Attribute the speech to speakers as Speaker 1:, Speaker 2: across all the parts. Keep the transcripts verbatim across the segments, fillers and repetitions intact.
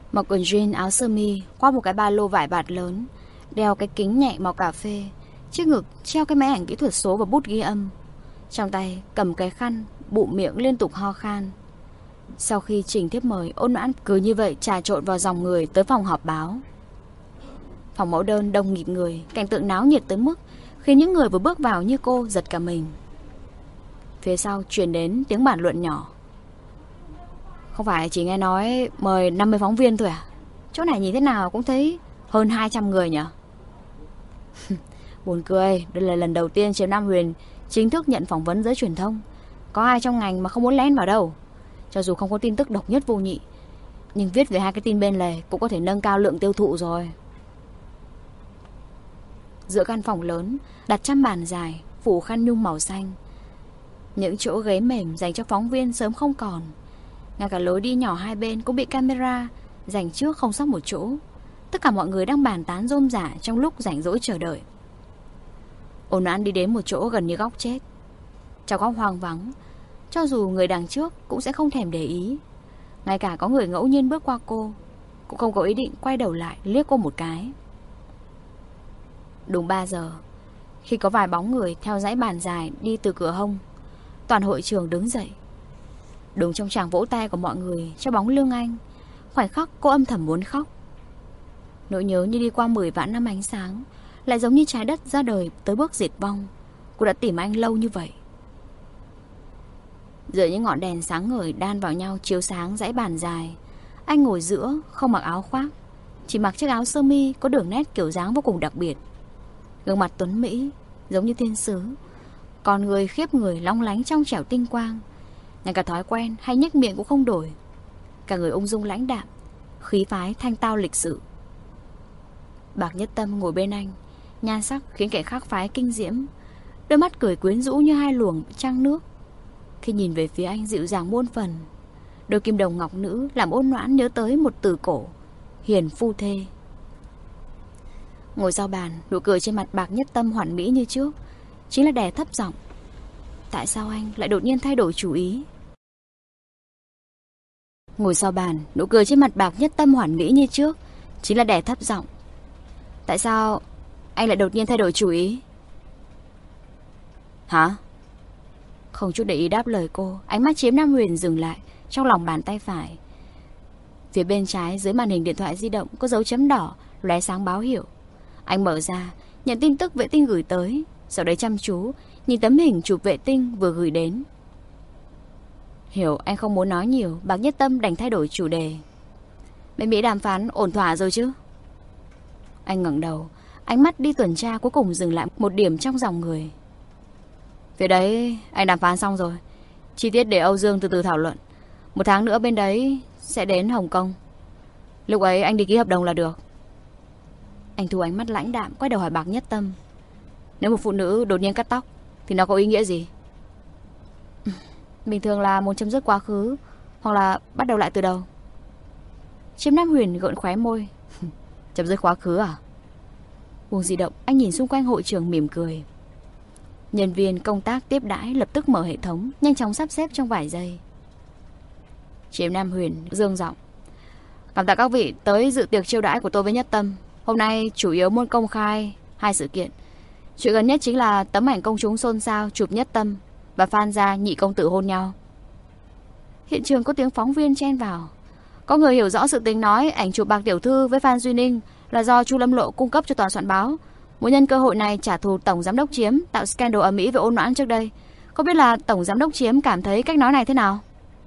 Speaker 1: Mặc quần jean áo sơ mi, khoác một cái ba lô vải bạt lớn, đeo cái kính nhẹ màu cà phê, trước ngực treo cái máy ảnh kỹ thuật số và bút ghi âm, trong tay cầm cái khăn, bụm miệng liên tục ho khan. Sau khi trình thiếp mời, Ôn Noãn cứ như vậy trà trộn vào dòng người tới phòng họp báo. Phòng mẫu đơn đông nghịt người, cảnh tượng náo nhiệt tới mức khiến những người vừa bước vào như cô giật cả mình. Phía sau truyền đến tiếng bàn luận nhỏ. Không phải chỉ nghe nói mời năm mươi phóng viên thôi à? Chỗ này nhìn thế nào cũng thấy hơn hai trăm người nhỉ? Buồn cười, đây là lần đầu tiên Chiếm Nam Huyền chính thức nhận phỏng vấn giới truyền thông. Có ai trong ngành mà không muốn lén vào đâu. Cho dù không có tin tức độc nhất vô nhị, nhưng viết về hai cái tin bên lề cũng có thể nâng cao lượng tiêu thụ rồi. Giữa căn phòng lớn đặt trăm bàn dài, phủ khăn nhung màu xanh. Những chỗ ghế mềm dành cho phóng viên sớm không còn. Ngay cả lối đi nhỏ hai bên cũng bị camera dành trước không sót một chỗ. Tất cả mọi người đang bàn tán rôm rả trong lúc rảnh rỗi chờ đợi. Ôn Noãn đi đến một chỗ gần như góc chết. Trong góc hoang vắng, cho dù người đằng trước cũng sẽ không thèm để ý. Ngay cả có người ngẫu nhiên bước qua cô cũng không có ý định quay đầu lại liếc cô một cái. Đúng ba giờ, khi có vài bóng người theo dãy bàn dài đi từ cửa hông, toàn hội trường đứng dậy. Đúng trong tràng vỗ tay của mọi người cho bóng lưng anh, khoảnh khắc cô âm thầm muốn khóc. Nỗi nhớ như đi qua mười vạn năm ánh sáng, lại giống như trái đất ra đời tới bước diệt vong. Cô đã tìm anh lâu như vậy. Giữa những ngọn đèn sáng ngời đan vào nhau chiếu sáng dãy bàn dài, anh ngồi giữa, không mặc áo khoác, chỉ mặc chiếc áo sơ mi có đường nét kiểu dáng vô cùng đặc biệt. Gương mặt tuấn mỹ giống như thiên sứ, còn người khiếp người long lánh trong trẻo tinh quang. Ngay cả thói quen hay nhếch miệng cũng không đổi. Cả người ung dung lãnh đạm, khí phái thanh tao lịch sự. Bạc Nhất Tâm ngồi bên anh, nhan sắc khiến kẻ khác phái kinh diễm, đôi mắt cười quyến rũ như hai luồng trăng nước. Khi nhìn về phía anh dịu dàng muôn phần, đôi kim đồng ngọc nữ làm Ôn Noãn nhớ tới một từ cổ: hiền phu thê. Ngồi sau bàn, nụ cười trên mặt Bạc Nhất Tâm hoàn mỹ như trước, chính là đè thấp giọng: tại sao anh lại đột nhiên thay đổi chủ ý? Ngồi sau bàn, nụ cười trên mặt Bạc Nhất Tâm hoàn mỹ như trước, chính là đè thấp giọng: tại sao anh lại đột nhiên thay đổi chủ ý? Hả? Không chút để ý đáp lời cô, ánh mắt Chiếm Nam Huyền dừng lại trong lòng bàn tay phải. Phía bên trái dưới màn hình điện thoại di động có dấu chấm đỏ lóe sáng báo hiệu. Anh mở ra, nhận tin tức vệ tinh gửi tới, sau đấy chăm chú nhìn tấm hình chụp vệ tinh vừa gửi đến. Hiểu anh không muốn nói nhiều, Bạc Nhất Tâm đành thay đổi chủ đề. Bên Mỹ đàm phán ổn thỏa rồi chứ? Anh ngẩng đầu, ánh mắt đi tuần tra cuối cùng dừng lại một điểm trong dòng người. Phía đấy anh đàm phán xong rồi, chi tiết để Âu Dương từ từ thảo luận. Một tháng nữa bên đấy sẽ đến Hồng Kông. Lúc ấy anh đi ký hợp đồng là được. Anh thu ánh mắt lãnh đạm, quay đầu hỏi Bạc Nhất Tâm: nếu một phụ nữ đột nhiên cắt tóc thì nó có ý nghĩa gì? Bình thường là muốn chấm dứt quá khứ, hoặc là bắt đầu lại từ đầu. Chiếm Nam Huyền gợn khóe môi. Chấm dứt quá khứ à? Buông di động, anh nhìn xung quanh hội trường mỉm cười. Nhân viên công tác tiếp đãi lập tức mở hệ thống, nhanh chóng sắp xếp trong vài giây. Chiếm Nam Huyền dương giọng: cảm tạ các vị tới dự tiệc chiêu đãi của tôi với Nhất Tâm. Hôm nay chủ yếu muốn công khai hai sự kiện. Chuyện gần nhất chính là tấm ảnh công chúng xôn xao chụp Nhất Tâm và Phan gia nhị công tử hôn nhau. Hiện trường có tiếng phóng viên chen vào. Có người hiểu rõ sự tình nói ảnh chụp Bạc tiểu thư với Phan Duy Ninh là do Chu Lâm Lộ cung cấp cho tòa soạn báo, muốn nhân cơ hội này trả thù tổng giám đốc Chiếm tạo scandal ầm ĩ với Ôn Noãn trước đây. Không biết là tổng giám đốc Chiếm cảm thấy cách nói này thế nào?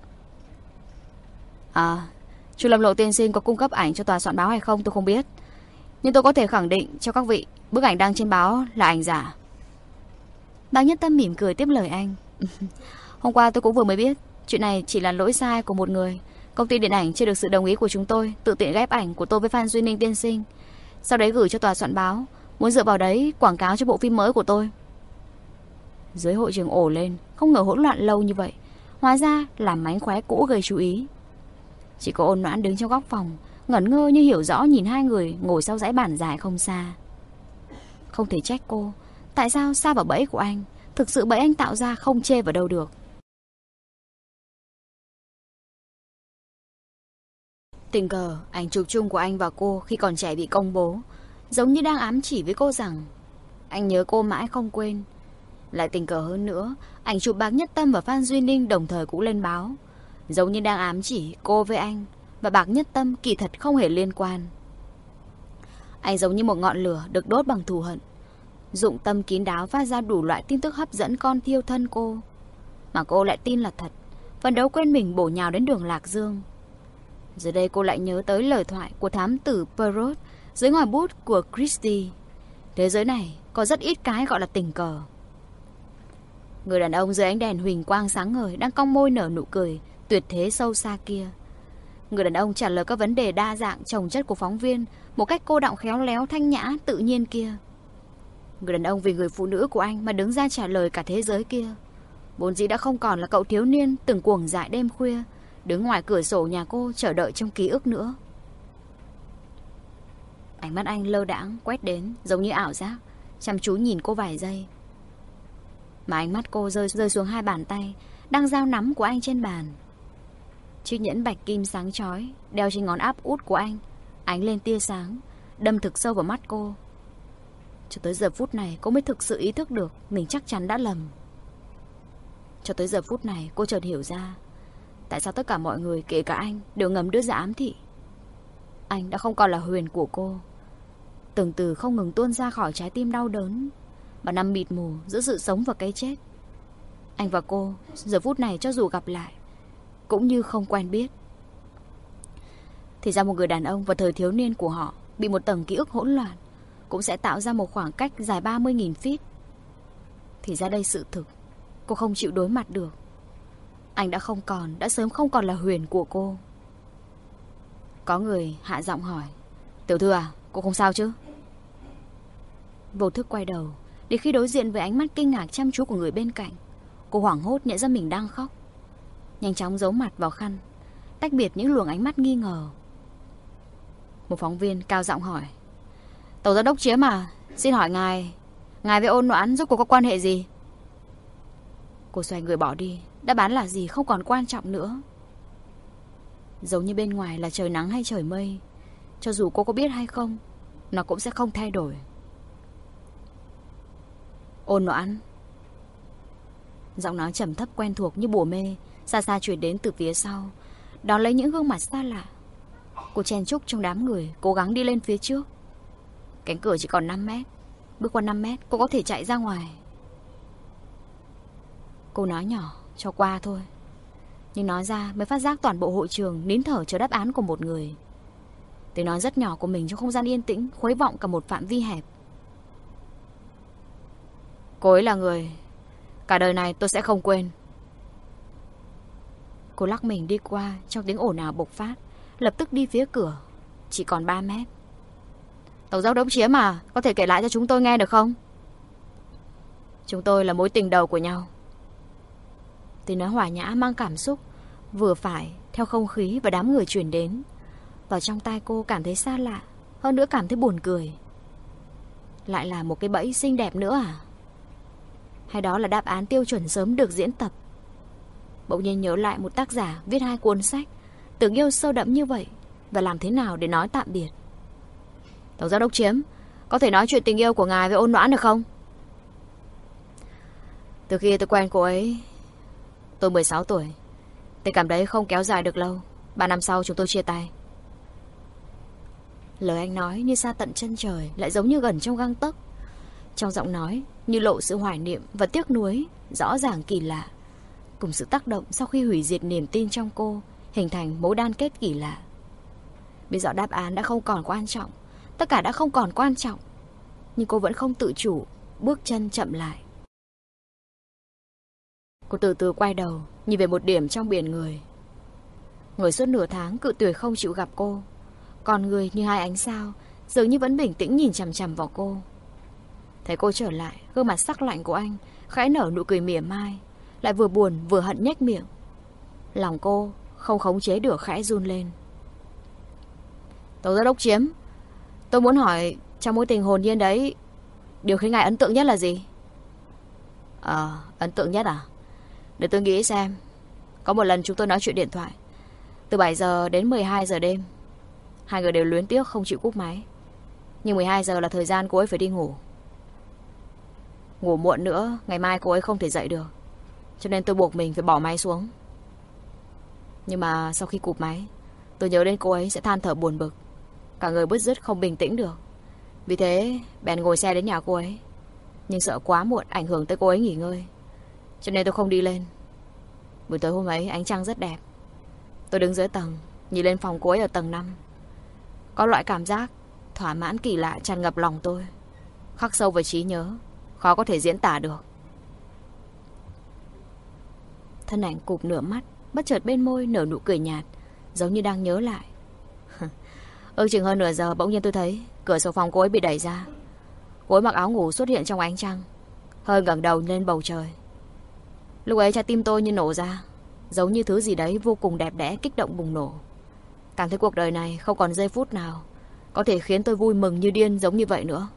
Speaker 1: À, Chu Lâm Lộ tiên sinh có cung cấp ảnh cho tòa soạn báo hay không tôi không biết, nhưng tôi có thể khẳng định cho các vị bức ảnh đăng trên báo là ảnh giả. Bạc Nhất Tâm mỉm cười tiếp lời anh. Hôm qua tôi cũng vừa mới biết, chuyện này chỉ là lỗi sai của một người. Công ty điện ảnh chưa được sự đồng ý của chúng tôi tự tiện ghép ảnh của tôi với Phan Duy Ninh tiên sinh, sau đấy gửi cho tòa soạn báo, muốn dựa vào đấy quảng cáo cho bộ phim mới của tôi. Dưới hội trường ồ lên, không ngờ hỗn loạn lâu như vậy, hóa ra là mánh khóe cũ gây chú ý. Chỉ có Ôn Noãn đứng trong góc phòng, ngẩn ngơ như hiểu rõ nhìn hai người ngồi sau dãy bàn dài không xa. Không thể trách cô, tại sao sa vào bẫy của anh, thực sự bẫy anh tạo ra không chê vào đâu được. Tình cờ, ảnh chụp chung của anh và cô khi còn trẻ bị công bố, giống như đang ám chỉ với cô rằng anh nhớ cô mãi không quên. Lại tình cờ hơn nữa, ảnh chụp Bạc Nhất Tâm và Phan Duy Ninh đồng thời cũng lên báo, giống như đang ám chỉ cô với anh và Bạc Nhất Tâm kỳ thật không hề liên quan. Anh giống như một ngọn lửa được đốt bằng thù hận, dụng tâm kín đáo phát ra đủ loại tin tức hấp dẫn con thiêu thân cô, mà cô lại tin là thật, phấn đấu quên mình bổ nhào đến đường Lạc Dương. Giờ đây cô lại nhớ tới lời thoại của thám tử Perrault dưới ngòi bút của Christie. Thế giới này có rất ít cái gọi là tình cờ. Người đàn ông dưới ánh đèn huỳnh quang sáng ngời đang cong môi nở nụ cười tuyệt thế sâu xa kia. Người đàn ông trả lời các vấn đề đa dạng chồng chất của phóng viên một cách cô đọng khéo léo thanh nhã tự nhiên kia. Người đàn ông vì người phụ nữ của anh mà đứng ra trả lời cả thế giới kia, vốn dĩ đã không còn là cậu thiếu niên từng cuồng dại đêm khuya đứng ngoài cửa sổ nhà cô chờ đợi trong ký ức nữa. Ánh mắt anh lơ đãng quét đến giống như ảo giác, chăm chú nhìn cô vài giây. Mà ánh mắt cô rơi rơi xuống hai bàn tay đang giao nắm của anh trên bàn. Chiếc nhẫn bạch kim sáng chói đeo trên ngón áp út của anh ánh lên tia sáng, đâm thực sâu vào mắt cô. Cho tới giờ phút này cô mới thực sự ý thức được mình chắc chắn đã lầm. Cho tới giờ phút này cô chợt hiểu ra tại sao tất cả mọi người, kể cả anh, đều ngầm đưa ra ám thị. Anh đã không còn là Huyền của cô. Từng từ không ngừng tuôn ra khỏi trái tim đau đớn và nằm mịt mù giữa sự sống và cái chết. Anh và cô giờ phút này cho dù gặp lại cũng như không quen biết. Thì ra một người đàn ông vào thời thiếu niên của họ bị một tầng ký ức hỗn loạn cũng sẽ tạo ra một khoảng cách dài ba mươi nghìn feet. Thì ra đây sự thực cô không chịu đối mặt được. Anh đã không còn, đã sớm không còn là Huyền của cô. Có người hạ giọng hỏi: Tiểu thư à, cô không sao chứ? Vô thức quay đầu, để khi đối diện với ánh mắt kinh ngạc chăm chú của người bên cạnh, cô hoảng hốt nhận ra mình đang khóc. Nhanh chóng giấu mặt vào khăn, tách biệt những luồng ánh mắt nghi ngờ. Một phóng viên cao giọng hỏi: Tổng giám đốc Chiếm à, xin hỏi ngài, ngài với Ôn Noãn rốt cuộc có quan hệ gì? Cô xoay người bỏ đi. Đáp án là gì không còn quan trọng nữa. Giống như bên ngoài là trời nắng hay trời mây, cho dù cô có biết hay không, nó cũng sẽ không thay đổi. Ôn Noãn. Giọng nói trầm thấp quen thuộc như bùa mê xa xa truyền đến từ phía sau, đón lấy những gương mặt xa lạ. Cô chen chúc trong đám người, cố gắng đi lên phía trước. Cánh cửa chỉ còn năm mét. Bước qua năm mét cô có thể chạy ra ngoài. Cô nói nhỏ cho qua thôi, nhưng nói ra mới phát giác toàn bộ hội trường nín thở chờ đáp án của một người. Tiếng nói rất nhỏ của mình trong không gian yên tĩnh khuấy vọng cả một phạm vi hẹp. Cô ấy là người cả đời này tôi sẽ không quên. Cô lắc mình đi qua trong tiếng ồn ào bộc phát, lập tức đi phía cửa. Chỉ còn ba mét. Tổng giám đốc Chiếm à, có thể kể lại cho chúng tôi nghe được không? Chúng tôi là mối tình đầu của nhau. Tiếng nói hòa nhã mang cảm xúc vừa phải theo không khí và đám người truyền đến. Vào trong tai cô cảm thấy xa lạ, hơn nữa cảm thấy buồn cười. Lại là một cái bẫy xinh đẹp nữa à? Hay đó là đáp án tiêu chuẩn sớm được diễn tập? Bỗng nhiên nhớ lại một tác giả viết hai cuốn sách từng yêu sâu đậm như vậy, và làm thế nào để nói tạm biệt. Tổng giám đốc Chiếm, có thể nói chuyện tình yêu của ngài với Ôn Noãn được không? Từ khi tôi quen cô ấy, tôi mười sáu tuổi. Tình cảm đấy không kéo dài được lâu. Ba năm sau chúng tôi chia tay. Lời anh nói như xa tận chân trời, lại giống như gần trong gang tấc. Trong giọng nói như lộ sự hoài niệm và tiếc nuối rõ ràng kỳ lạ, cùng sự tác động sau khi hủy diệt niềm tin trong cô, hình thành mối đan kết kỳ lạ. Bây giờ đáp án đã không còn quan trọng, tất cả đã không còn quan trọng, nhưng cô vẫn không tự chủ, bước chân chậm lại. Cô từ từ quay đầu, nhìn về một điểm trong biển người. Người suốt nửa tháng cự tuyệt không chịu gặp cô, còn người như hai ánh sao dường như vẫn bình tĩnh nhìn chằm chằm vào cô. Thấy cô trở lại, gương mặt sắc lạnh của anh khẽ nở nụ cười mỉa mai, lại vừa buồn vừa hận nhếch miệng. Lòng cô không khống chế được khẽ run lên. Tổng giám đốc Chiếm, tôi muốn hỏi, trong mối tình hồn nhiên đấy, điều khiến ngài ấn tượng nhất là gì? Ờ, ấn tượng nhất à? Để tôi nghĩ xem. Có một lần chúng tôi nói chuyện điện thoại từ bảy giờ đến mười hai giờ đêm, Hai người đều luyến tiếc không chịu cúp máy. Nhưng mười hai giờ là thời gian cô ấy phải đi ngủ. Ngủ muộn nữa, ngày mai cô ấy không thể dậy được. Cho nên tôi buộc mình phải bỏ máy xuống. Nhưng mà sau khi cụp máy, tôi nhớ đến cô ấy sẽ than thở buồn bực, cả người bứt rứt không bình tĩnh được. Vì thế bèn ngồi xe đến nhà cô ấy. Nhưng sợ quá muộn ảnh hưởng tới cô ấy nghỉ ngơi, cho nên tôi không đi lên. Buổi tối hôm ấy ánh trăng rất đẹp. Tôi đứng dưới tầng, nhìn lên phòng cô ấy ở tầng năm. Có loại cảm giác thỏa mãn kỳ lạ tràn ngập lòng tôi, khắc sâu vào trí nhớ, khó có thể diễn tả được. Thân ảnh cụp nửa mắt, bất chợt bên môi nở nụ cười nhạt, giống như đang nhớ lại. Ước chừng hơn nửa giờ bỗng nhiên tôi thấy cửa sổ phòng cô ấy bị đẩy ra. Cô ấy mặc áo ngủ xuất hiện trong ánh trăng, hơi ngẩng đầu lên bầu trời. Lúc ấy trái tim tôi như nổ ra, giống như thứ gì đấy vô cùng đẹp đẽ kích động bùng nổ. Cảm thấy cuộc đời này không còn giây phút nào có thể khiến tôi vui mừng như điên giống như vậy nữa.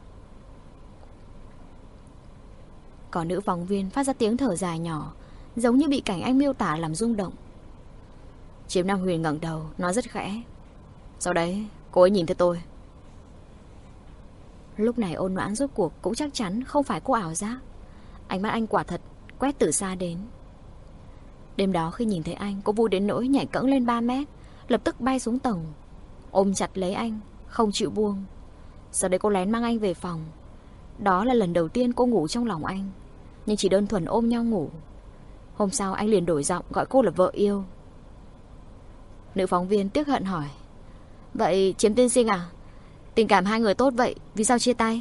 Speaker 1: Còn nữ phóng viên phát ra tiếng thở dài nhỏ, giống như bị cảnh anh miêu tả làm rung động. Chiếm Nam Huyền ngẩng đầu, nói rất khẽ. Sau đấy cô ấy nhìn thấy tôi. Lúc này Ôn Noãn rốt cuộc cũng chắc chắn không phải cô ảo giác. Ánh mắt anh quả thật quét từ xa đến. Đêm đó khi nhìn thấy anh, cô vui đến nỗi nhảy cẫng lên ba mét, lập tức bay xuống tầng, ôm chặt lấy anh, không chịu buông. Sau đấy cô lén mang anh về phòng. Đó là lần đầu tiên cô ngủ trong lòng anh, nhưng chỉ đơn thuần ôm nhau ngủ. Hôm sau anh liền đổi giọng gọi cô là vợ yêu. Nữ phóng viên tiếc hận hỏi, vậy Chiếm tiên sinh à, tình cảm hai người tốt vậy, vì sao chia tay?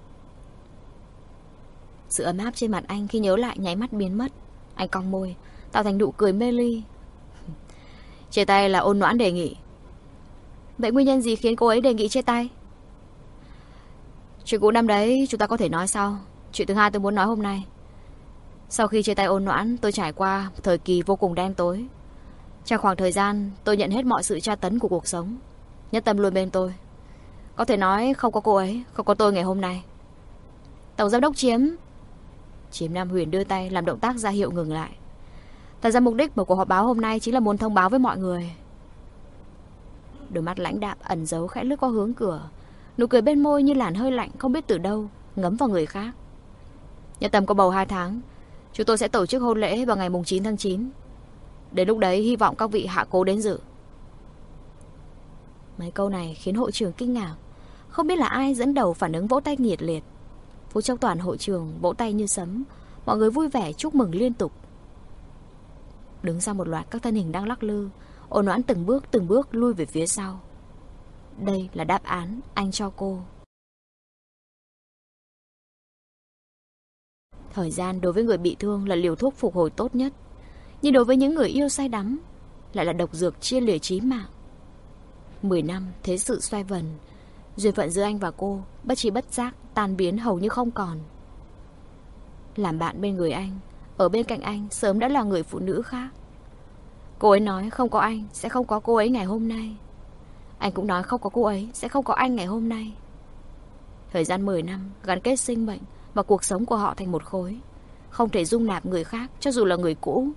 Speaker 1: Sự ấm áp trên mặt anh khi nhớ lại nháy mắt biến mất. Anh cong môi, tạo thành nụ cười mê ly. Chia tay là Ôn Noãn đề nghị. Vậy nguyên nhân gì khiến cô ấy đề nghị chia tay? Chuyện cũ năm đấy chúng ta có thể nói sau. Chuyện thứ hai tôi muốn nói hôm nay. Sau khi chia tay Ôn Noãn, tôi trải qua thời kỳ vô cùng đen tối. Trong khoảng thời gian tôi nhận hết mọi sự tra tấn của cuộc sống. Nhất tâm luôn bên tôi. Có thể nói không có cô ấy, không có tôi ngày hôm nay. Tổng giám đốc Chiếm. Chiếm Nam Huyền đưa tay làm động tác ra hiệu ngừng lại. Thật ra mục đích của cuộc họp báo hôm nay chính là muốn thông báo với mọi người. Đôi mắt lãnh đạm ẩn giấu khẽ lướt qua hướng cửa. Nụ cười bên môi như làn hơi lạnh không biết từ đâu ngấm vào người khác. Nhất tâm có bầu hai tháng, chúng tôi sẽ tổ chức hôn lễ vào ngày chín tháng chín. Đến lúc đấy hy vọng các vị hạ cố đến dự. Mấy câu này khiến hội trường kinh ngạc. Không biết là ai dẫn đầu phản ứng vỗ tay nhiệt liệt. Phút chốc toàn hội trường vỗ tay như sấm. Mọi người vui vẻ chúc mừng liên tục. Đứng sau một loạt các thân hình đang lắc lư, Ôn Noãn từng bước từng bước lui về phía sau. Đây là đáp án anh cho cô. Thời gian đối với người bị thương là liều thuốc phục hồi tốt nhất, nhưng đối với những người yêu say đắm lại là độc dược chia lìa chí mạng. Mười năm thế sự xoay vần, duyên phận giữa anh và cô bất chi bất giác tan biến hầu như không còn. Làm bạn bên người anh, ở bên cạnh anh sớm đã là người phụ nữ khác. Cô ấy nói không có anh sẽ không có cô ấy ngày hôm nay. Anh cũng nói không có cô ấy sẽ không có anh ngày hôm nay. Thời gian mười năm gắn kết sinh mệnh và cuộc sống của họ thành một khối, không thể dung nạp người khác cho dù là người cũ.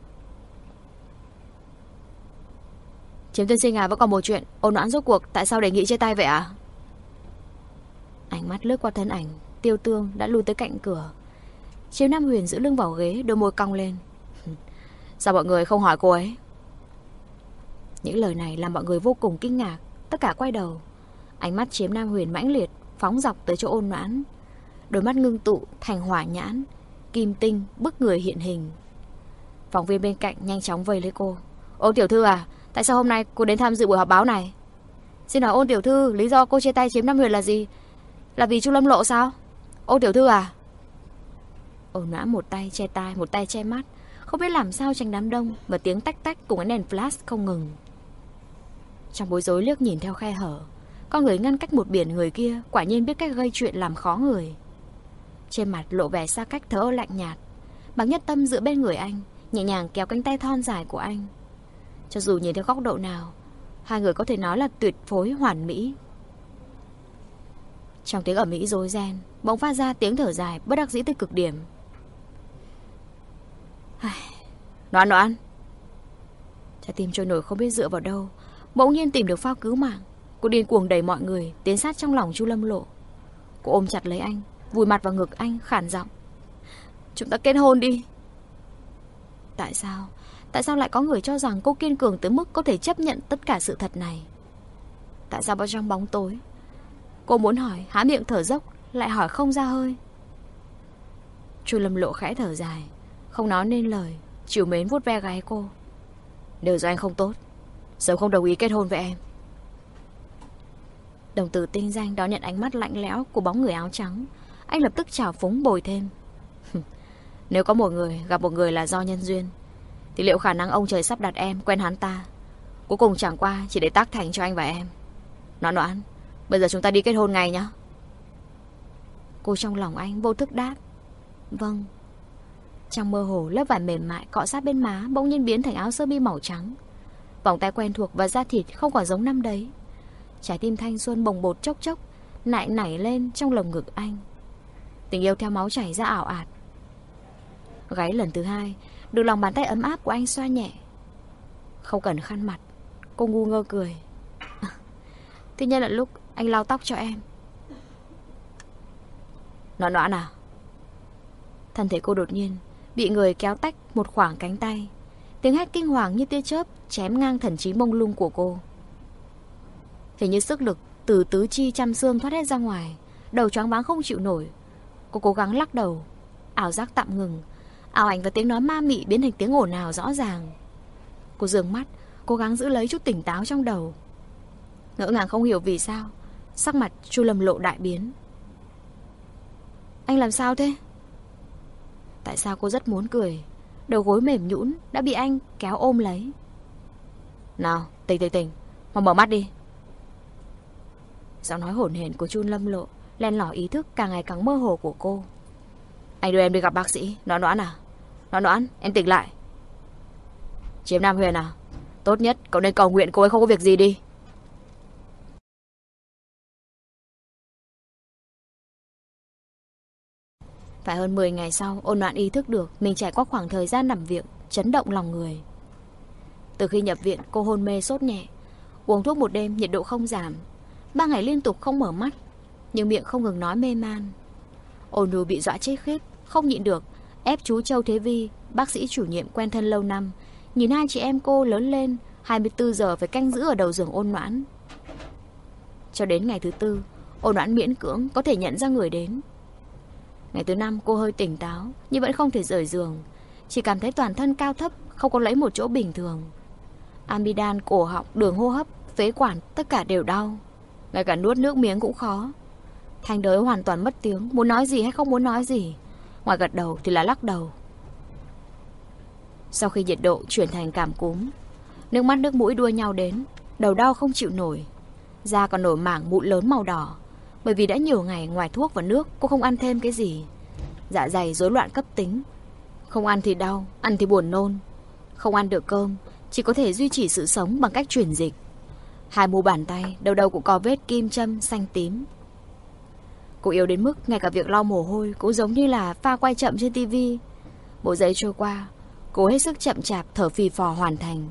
Speaker 1: Chiếm tiên sinh à, vẫn còn một chuyện. Ôn Noãn rốt cuộc tại sao đề nghị chia tay vậy ạ? À? Ánh mắt lướt qua thân ảnh Tiêu Tương đã lui tới cạnh cửa. Chiếm Nam Huyền giữ lưng vào ghế, đôi môi cong lên. Sao mọi người không hỏi cô ấy? Những lời này làm mọi người vô cùng kinh ngạc. Tất cả quay đầu. Ánh mắt Chiếm Nam Huyền mãnh liệt phóng dọc tới chỗ Ôn Noãn. Đôi mắt ngưng tụ thành hỏa nhãn, kim tinh bức người hiện hình. Phóng viên bên cạnh nhanh chóng vây lấy cô. Ôn tiểu thư à, tại sao hôm nay cô đến tham dự buổi họp báo này? Xin hỏi Ôn tiểu thư, lý do cô chia tay Chiếm Nam Huyền là gì? Là vì Chu Lâm Lộ sao? Ôn tiểu thư à? Ôn Noãn một tay che tai, một tay che mắt, không biết làm sao tránh đám đông và tiếng tách tách cùng ánh đèn flash không ngừng. Trong bối rối liếc nhìn theo khe hở, con người ngăn cách một biển người kia quả nhiên biết cách gây chuyện làm khó người. Trên mặt lộ vẻ xa cách thở lạnh nhạt. Bác Nhất Tâm dựa bên người anh, nhẹ nhàng kéo cánh tay thon dài của anh. Cho dù nhìn theo góc độ nào, hai người có thể nói là tuyệt phối hoàn mỹ. Trong tiếng ầm ĩ rối ren, bỗng phát ra tiếng thở dài bất đắc dĩ tới cực điểm. Noãn Noãn. Trái tim trôi nổi không biết dựa vào đâu, bỗng nhiên tìm được phao cứu mạng. Cô điên cuồng đẩy mọi người tiến sát trong lòng Chu Lâm Lộ. Cô ôm chặt lấy anh, vùi mặt vào ngực anh, khản giọng: "Chúng ta kết hôn đi." Tại sao? Tại sao lại có người cho rằng cô kiên cường tới mức có thể chấp nhận tất cả sự thật này? Tại sao vào trong bóng tối, cô muốn hỏi, há miệng thở dốc, lại hỏi không ra hơi? Chu Lâm Lộ khẽ thở dài, không nói nên lời, trìu mến vuốt ve gáy cô. Đều do anh không tốt, sớm không đồng ý kết hôn với em. Đồng tử tinh danh đón nhận ánh mắt lạnh lẽo của bóng người áo trắng. Anh lập tức trào phúng bồi thêm: Nếu có một người gặp một người là do nhân duyên, thì liệu khả năng ông trời sắp đặt em quen hắn ta cuối cùng chẳng qua chỉ để tác thành cho anh và em. Noãn Noãn, bây giờ chúng ta đi kết hôn ngay nhá. Cô trong lòng anh vô thức đáp: Vâng. Trong mơ hồ, lớp vải mềm mại cọ sát bên má bỗng nhiên biến thành áo sơ mi màu trắng. Vòng tay quen thuộc và da thịt không còn giống năm đấy. Trái tim thanh xuân bồng bột chốc chốc nại nảy lên trong lồng ngực anh. Tình yêu theo máu chảy ra ảo ạt. Gáy lần thứ hai được lòng bàn tay ấm áp của anh xoa nhẹ. Không cần khăn mặt, cô ngu ngơ cười. Thế nhân là lúc anh lau tóc cho em. Noãn Noãn à. Thân thể cô đột nhiên bị người kéo tách một khoảng cánh tay. Tiếng hét kinh hoàng như tia chớp chém ngang thần trí mông lung của cô. Hình như sức lực từ tứ chi trăm xương thoát hết ra ngoài. Đầu choáng váng không chịu nổi. Cô cố gắng lắc đầu. Ảo giác tạm ngừng. Ảo ảnh và tiếng nói ma mị biến thành tiếng ồn ào rõ ràng. Cô giương mắt, cố gắng giữ lấy chút tỉnh táo trong đầu. Ngỡ ngàng không hiểu vì sao sắc mặt Chu Lâm Lộ đại biến. Anh làm sao thế? Tại sao cô rất muốn cười. Đầu gối mềm nhũn đã bị anh kéo ôm lấy. Nào, tỉnh tỉnh tỉnh, mau mở mắt đi. Giọng nói hổn hển của Chu Lâm Lộ len lỏi ý thức càng ngày càng mơ hồ của cô. Anh đưa em đi gặp bác sĩ. Noãn Noãn à. Noãn Noãn, em tỉnh lại. Chiếm Nam Huyền à. Tốt nhất cậu nên cầu nguyện cô ấy không có việc gì đi. Phải hơn mười ngày sau, Ôn Noãn ý thức được mình trải qua khoảng thời gian nằm viện chấn động lòng người. Từ khi nhập viện, cô hôn mê sốt nhẹ. Uống thuốc một đêm, nhiệt độ không giảm. Ba ngày liên tục không mở mắt, nhưng miệng không ngừng nói mê man. Ôn Nhu bị dọa chết khiếp, không nhịn được ép chú Châu Thế Vi, bác sĩ chủ nhiệm quen thân lâu năm, nhìn hai chị em cô lớn lên, hai mươi tư giờ phải canh giữ ở đầu giường Ôn Noãn. Cho đến ngày thứ tư, Ôn Noãn miễn cưỡng có thể nhận ra người đến. Ngày thứ năm cô hơi tỉnh táo, nhưng vẫn không thể rời giường. Chỉ cảm thấy toàn thân cao thấp, không có lấy một chỗ bình thường. Amidan, cổ họng, đường hô hấp, phế quản, tất cả đều đau. Ngay cả nuốt nước miếng cũng khó. Thanh Đới hoàn toàn mất tiếng, muốn nói gì hay không muốn nói gì. Ngoài gật đầu thì là lắc đầu. Sau khi nhiệt độ chuyển thành cảm cúm, nước mắt nước mũi đua nhau đến, đầu đau không chịu nổi. Da còn nổi mảng mụn lớn màu đỏ. Bởi vì đã nhiều ngày ngoài thuốc và nước, cô không ăn thêm cái gì. Dạ dày rối loạn cấp tính. Không ăn thì đau, ăn thì buồn nôn. Không ăn được cơm, chỉ có thể duy trì sự sống bằng cách truyền dịch. Hai mu bàn tay, đầu đầu cũng có vết kim châm xanh tím. Cô yếu đến mức ngay cả việc lau mồ hôi cũng giống như là pha quay chậm trên tivi. Bộ giấy trôi qua, cô hết sức chậm chạp thở phì phò hoàn thành.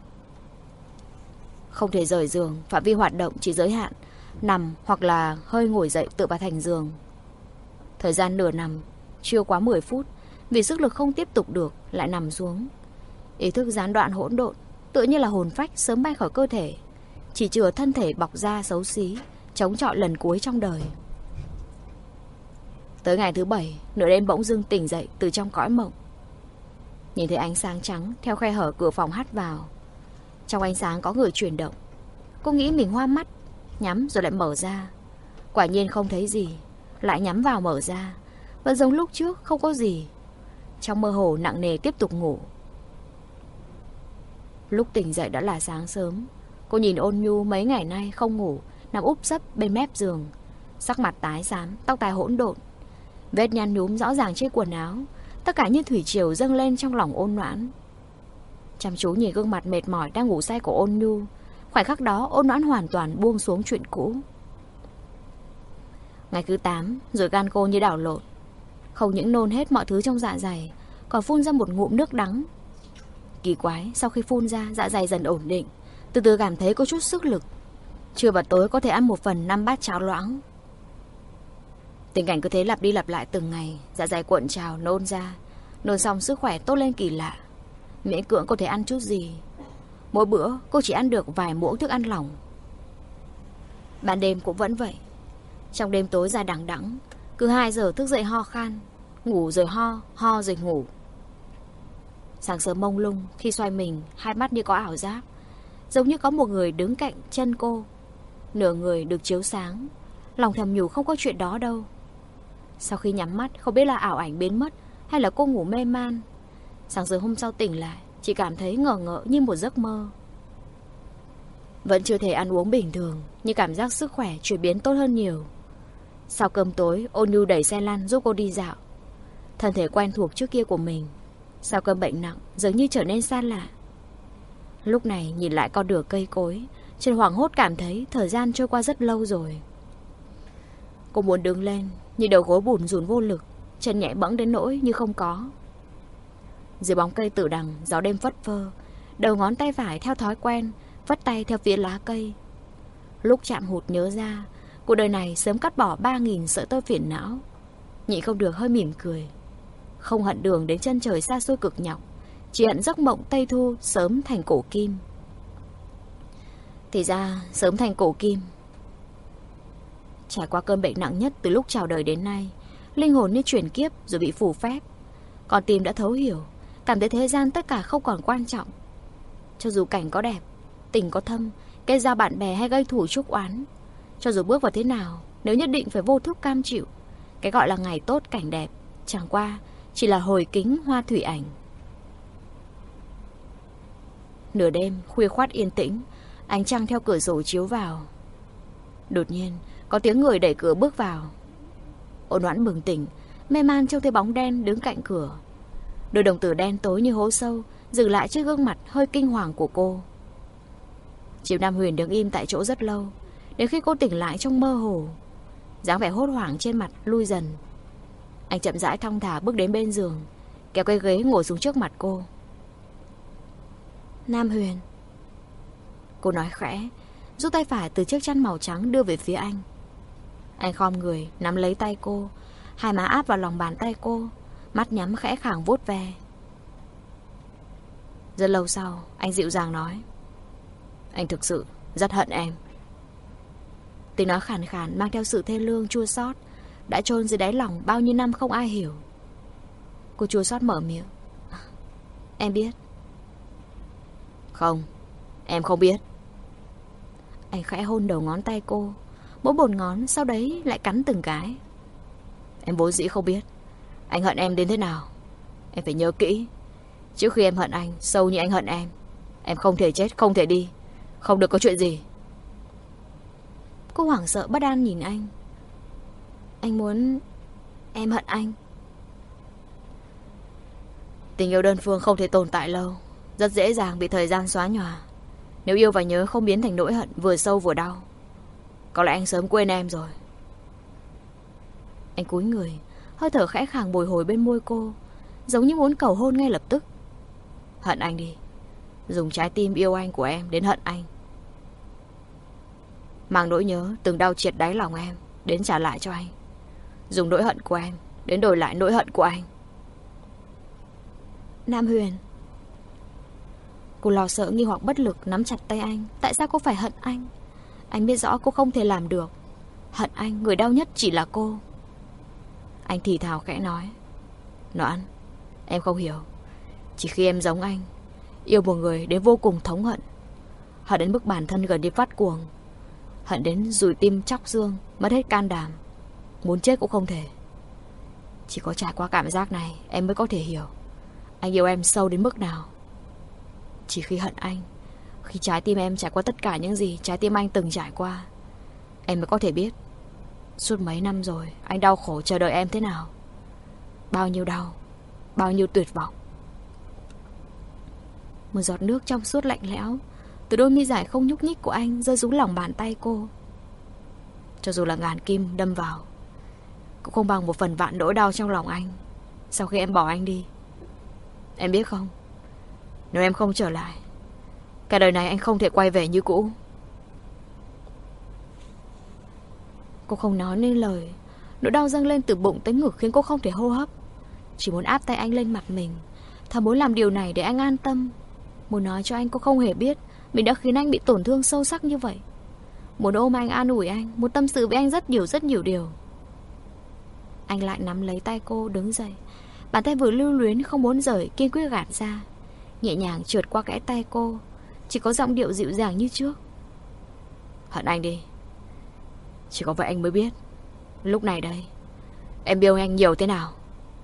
Speaker 1: Không thể rời giường, phạm vi hoạt động chỉ giới hạn nằm hoặc là hơi ngồi dậy tựa vào thành giường. Thời gian nửa nằm chưa quá mười phút, vì sức lực không tiếp tục được lại nằm xuống. Ý thức gián đoạn hỗn độn, tựa như là hồn phách sớm bay khỏi cơ thể, chỉ chừa thân thể bọc da xấu xí, chống chọi lần cuối trong đời. Tới ngày thứ bảy, nửa đêm bỗng dưng tỉnh dậy từ trong cõi mộng. Nhìn thấy ánh sáng trắng theo khe hở cửa phòng hắt vào. Trong ánh sáng có người chuyển động. Cô nghĩ mình hoa mắt, nhắm rồi lại mở ra. Quả nhiên không thấy gì. Lại nhắm vào mở ra. Vẫn giống lúc trước, không có gì. Trong mơ hồ nặng nề tiếp tục ngủ. Lúc tỉnh dậy đã là sáng sớm. Cô nhìn Ôn Nhu mấy ngày nay không ngủ, nằm úp sấp bên mép giường. Sắc mặt tái xám, tóc tai hỗn độn. Vết nhăn nhúm rõ ràng trên quần áo. Tất cả như thủy triều dâng lên trong lòng Ôn Noãn. Chăm chú nhìn gương mặt mệt mỏi đang ngủ say của Ôn Nhu. Khoảnh khắc đó Ôn Noãn hoàn toàn buông xuống chuyện cũ. Ngày thứ tám, rồi gan cô như đảo lộn. Không những nôn hết mọi thứ trong dạ dày, còn phun ra một ngụm nước đắng. Kỳ quái, sau khi phun ra, dạ dày dần ổn định, từ từ cảm thấy có chút sức lực. Trưa và tối có thể ăn một phần năm bát cháo loãng. Tình cảnh cứ thế lặp đi lặp lại từng ngày. Dạ dày cuộn trào nôn ra. Nôn xong sức khỏe tốt lên kỳ lạ. Miễn cưỡng có thể ăn chút gì. Mỗi bữa cô chỉ ăn được vài muỗng thức ăn lỏng. Ban đêm cũng vẫn vậy. Trong đêm tối dài đằng đẵng, cứ hai giờ thức dậy ho khan, ngủ rồi ho, ho rồi ngủ. Sáng sớm mông lung, khi xoay mình, hai mắt như có ảo giác, giống như có một người đứng cạnh chân cô. Nửa người được chiếu sáng. Lòng thầm nhủ không có chuyện đó đâu. Sau khi nhắm mắt, không biết là ảo ảnh biến mất hay là cô ngủ mê man. Sáng sớm hôm sau tỉnh lại, chỉ cảm thấy ngờ ngợ như một giấc mơ. Vẫn chưa thể ăn uống bình thường, nhưng cảm giác sức khỏe chuyển biến tốt hơn nhiều. Sau cơm tối, Ôn Nhu đẩy xe lăn giúp cô đi dạo. Thân thể quen thuộc trước kia của mình, sau cơn bệnh nặng dường như trở nên xa lạ. Lúc này nhìn lại con đường cây cối, Trần hoảng hốt cảm thấy thời gian trôi qua rất lâu rồi. Cô muốn đứng lên, nhưng đầu gối bủn rủn vô lực, chân nhẹ bẫng đến nỗi như không có. Dưới bóng cây tử đằng, gió đêm phất phơ, đầu ngón tay phải theo thói quen vắt tay theo phía lá cây. Lúc chạm hụt nhớ ra, cuộc đời này sớm cắt bỏ ba nghìn sợi tơ phiền não. Nhịn không được hơi mỉm cười. Không hận đường đến chân trời xa xôi cực nhọc, chỉ hận giấc mộng Tây Thu sớm thành cổ kim. Thì ra sớm thành cổ kim. Trải qua cơn bệnh nặng nhất từ lúc chào đời đến nay, linh hồn như chuyển kiếp rồi bị phù phép. Còn tim đã thấu hiểu, cảm thấy thế gian tất cả không còn quan trọng. Cho dù cảnh có đẹp, tình có thâm, kết giao bạn bè hay gây thủ chuốc oán, cho dù bước vào thế nào, nếu nhất định phải vô thức cam chịu, cái gọi là ngày tốt cảnh đẹp chẳng qua chỉ là hồi kính hoa thủy ảnh. Nửa đêm khuya khoắt yên tĩnh, ánh trăng theo cửa sổ chiếu vào. Đột nhiên có tiếng người đẩy cửa bước vào. Ôn Oãn bừng tỉnh, mê man trông thấy bóng đen đứng cạnh cửa. Đôi đồng tử đen tối như hố sâu dừng lại trước gương mặt hơi kinh hoàng của cô. Triệu Nam Huyền đứng im tại chỗ rất lâu, đến khi cô tỉnh lại trong mơ hồ. Dáng vẻ hốt hoảng trên mặt lui dần. Anh chậm rãi thong thả bước đến bên giường, kéo cái ghế ngồi xuống trước mặt cô. Nam Huyền. Cô nói khẽ, rút tay phải từ chiếc chăn màu trắng đưa về phía anh. Anh khom người nắm lấy tay cô, hai má áp vào lòng bàn tay cô, mắt nhắm khẽ khàng vuốt ve. Rất lâu sau anh dịu dàng nói, anh thực sự rất hận em. Tiếng nói khàn khàn mang theo sự thê lương chua xót, đã chôn dưới đáy lòng bao nhiêu năm không ai hiểu. Cô chua xót mở miệng, em biết. Không, em không biết. Anh khẽ hôn đầu ngón tay cô, mỗi một ngón sau đấy lại cắn từng cái. Em vốn dĩ không biết anh hận em đến thế nào. Em phải nhớ kỹ, trước khi em hận anh sâu như anh hận em, em không thể chết, không thể đi, không được có chuyện gì. Cô hoảng sợ bất an nhìn anh. Anh muốn em hận anh. Tình yêu đơn phương không thể tồn tại lâu, rất dễ dàng bị thời gian xóa nhòa. Nếu yêu và nhớ không biến thành nỗi hận vừa sâu vừa đau, có lẽ anh sớm quên em rồi. Anh cúi người, hơi thở khẽ khàng bồi hồi bên môi cô, giống như muốn cầu hôn ngay lập tức. Hận anh đi, dùng trái tim yêu anh của em đến hận anh. Mang nỗi nhớ từng đau triệt đáy lòng em đến trả lại cho anh. Dùng nỗi hận của em đến đổi lại nỗi hận của anh. Nam Huyền. Cô lo sợ nghi hoặc bất lực nắm chặt tay anh. Tại sao cô phải hận anh? Anh biết rõ cô không thể làm được. Hận anh, người đau nhất chỉ là cô. Anh thì thào khẽ nói, Noãn, em không hiểu. Chỉ khi em giống anh, yêu một người đến vô cùng thống hận, hận đến mức bản thân gần đi phát cuồng, hận đến rùi tim chóc xương, mất hết can đảm, muốn chết cũng không thể. Chỉ có trải qua cảm giác này em mới có thể hiểu anh yêu em sâu đến mức nào. Chỉ khi hận anh, khi trái tim em trải qua tất cả những gì trái tim anh từng trải qua, em mới có thể biết suốt mấy năm rồi anh đau khổ chờ đợi em thế nào. Bao nhiêu đau, bao nhiêu tuyệt vọng. Một giọt nước trong suốt lạnh lẽo từ đôi mi dài không nhúc nhích của anh rơi xuống lòng bàn tay cô. Cho dù là ngàn kim đâm vào cũng không bằng một phần vạn nỗi đau trong lòng anh sau khi em bỏ anh đi. Em biết không, nếu em không trở lại, cả đời này anh không thể quay về như cũ. Cô không nói nên lời. Nỗi đau dâng lên từ bụng tới ngực khiến cô không thể hô hấp. Chỉ muốn áp tay anh lên mặt mình, thà muốn làm điều này để anh an tâm. Muốn nói cho anh cô không hề biết mình đã khiến anh bị tổn thương sâu sắc như vậy. Muốn ôm anh, an ủi anh, muốn tâm sự với anh rất nhiều rất nhiều điều. Anh lại nắm lấy tay cô đứng dậy. Bàn tay vừa lưu luyến không muốn rời kiên quyết gạt ra, nhẹ nhàng trượt qua kẽ tay cô. Chỉ có giọng điệu dịu dàng như trước. Hận anh đi. Chỉ có vậy anh mới biết lúc này đây em yêu anh nhiều thế nào.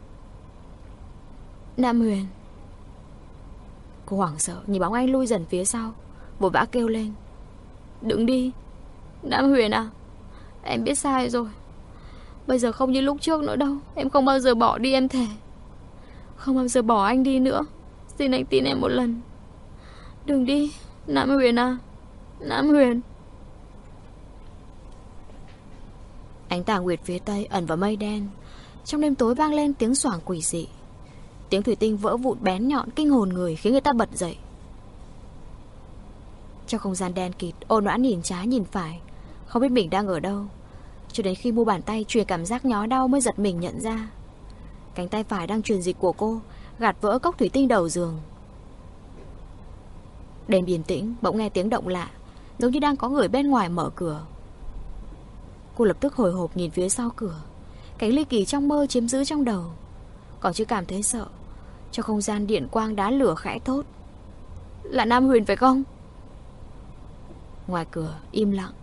Speaker 1: Nam Huyền. Cô hoảng sợ nhìn bóng anh lui dần phía sau, vội vã kêu lên. Đừng đi Nam Huyền à. Em biết sai rồi. Bây giờ không như lúc trước nữa đâu. Em không bao giờ bỏ đi, em thề. Không bao giờ bỏ anh đi nữa. Xin anh tin em một lần. Đừng đi Nam Huyền à. Nam Huyền. Ánh tà nguyệt phía tây ẩn vào mây đen. Trong đêm tối vang lên tiếng xoảng quỷ dị. Tiếng thủy tinh vỡ vụn bén nhọn kinh hồn người, khiến người ta bật dậy. Trong không gian đen kịt, Ôn Noãn nhìn trái nhìn phải, không biết mình đang ở đâu. Cho đến khi mu bàn tay truyền cảm giác nhói đau mới giật mình nhận ra cánh tay phải đang truyền dịch của cô gạt vỡ cốc thủy tinh đầu giường. Đêm yên tĩnh, bỗng nghe tiếng động lạ, giống như đang có người bên ngoài mở cửa. Cô lập tức hồi hộp nhìn phía sau cửa. Cảnh ly kỳ trong mơ chiếm giữ trong đầu. Còn chưa cảm thấy sợ, trong không gian điện quang đá lửa khẽ thốt. Là Nam Huyền phải không? Ngoài cửa im lặng.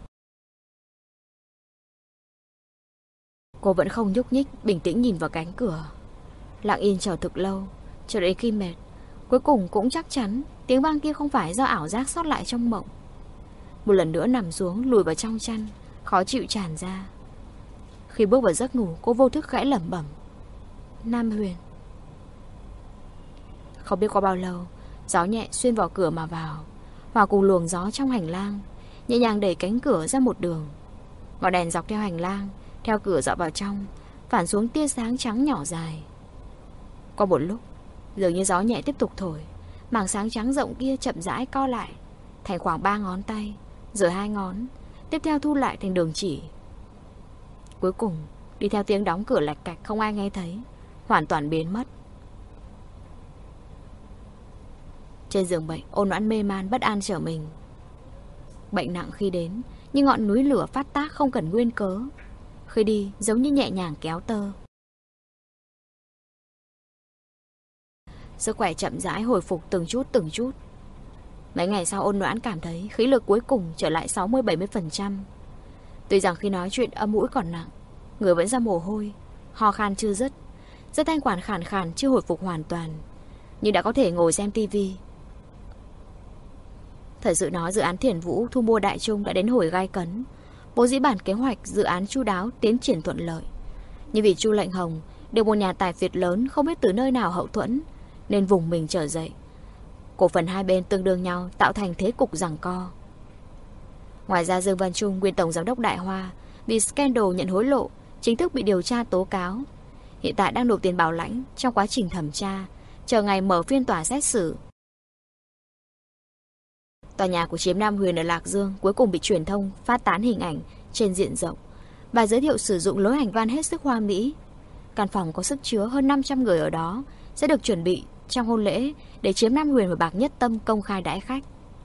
Speaker 1: Cô vẫn không nhúc nhích, bình tĩnh nhìn vào cánh cửa. Lặng yên chờ thực lâu, cho đến khi mệt, cuối cùng cũng chắc chắn tiếng vang kia không phải do ảo giác sót lại trong mộng. Một lần nữa nằm xuống, lùi vào trong chăn, khó chịu tràn ra. Khi bước vào giấc ngủ, cô vô thức khẽ lẩm bẩm. Nam Huyền. Không biết qua bao lâu, gió nhẹ xuyên vào cửa mà vào, hòa cùng luồng gió trong hành lang, nhẹ nhàng đẩy cánh cửa ra một đường. Ngọn đèn dọc theo hành lang, theo cửa dọi vào trong, phản xuống tia sáng trắng nhỏ dài. Qua một lúc, dường như gió nhẹ tiếp tục thổi, mảng sáng trắng rộng kia chậm rãi co lại thành khoảng ba ngón tay, rồi hai ngón, tiếp theo thu lại thành đường chỉ. Cuối cùng, đi theo tiếng đóng cửa lạch cạch không ai nghe thấy, hoàn toàn biến mất. Trên giường bệnh, Ôn Noãn mê man bất an trở mình. Bệnh nặng khi đến, như ngọn núi lửa phát tác không cần nguyên cớ. Khi đi, giống như nhẹ nhàng kéo tơ. Sức khỏe chậm rãi hồi phục từng chút từng chút. Mấy ngày sau, Ôn Noãn cảm thấy khí lực cuối cùng trở lại sáu mươi đến bảy mươi phần trăm. Tuy rằng khi nói chuyện âm mũi còn nặng, người vẫn ra mồ hôi, ho khan chưa dứt, rất thanh quản khàn khàn chưa hồi phục hoàn toàn, nhưng đã có thể ngồi xem tivi. Thật sự nói dự án Thiền Vũ thu mua Đại Trung đã đến hồi gai cấn. Bố dĩ bản kế hoạch dự án chu đáo tiến triển thuận lợi, nhưng vì Chu Lệnh Hồng được một nhà tài phiệt lớn không biết từ nơi nào hậu thuẫn, nên vùng mình trở dậy. Cổ phần hai bên tương đương nhau, tạo thành thế cục giằng co. Ngoài ra, Dương Văn Trung, nguyên tổng giám đốc Đại Hoa, vì scandal nhận hối lộ, chính thức bị điều tra tố cáo. Hiện tại đang nộp tiền bảo lãnh trong quá trình thẩm tra, chờ ngày mở phiên tòa xét xử. Tòa nhà của Chiếm Nam Huyền ở Lạc Dương cuối cùng bị truyền thông phát tán hình ảnh trên diện rộng và giới thiệu sử dụng lối hành văn hết sức hoa mỹ. Căn phòng có sức chứa hơn năm trăm người ở đó sẽ được chuẩn bị trong hôn lễ để Chiếm Nam Huyền và Bạc Nhất Tâm công khai đãi khách.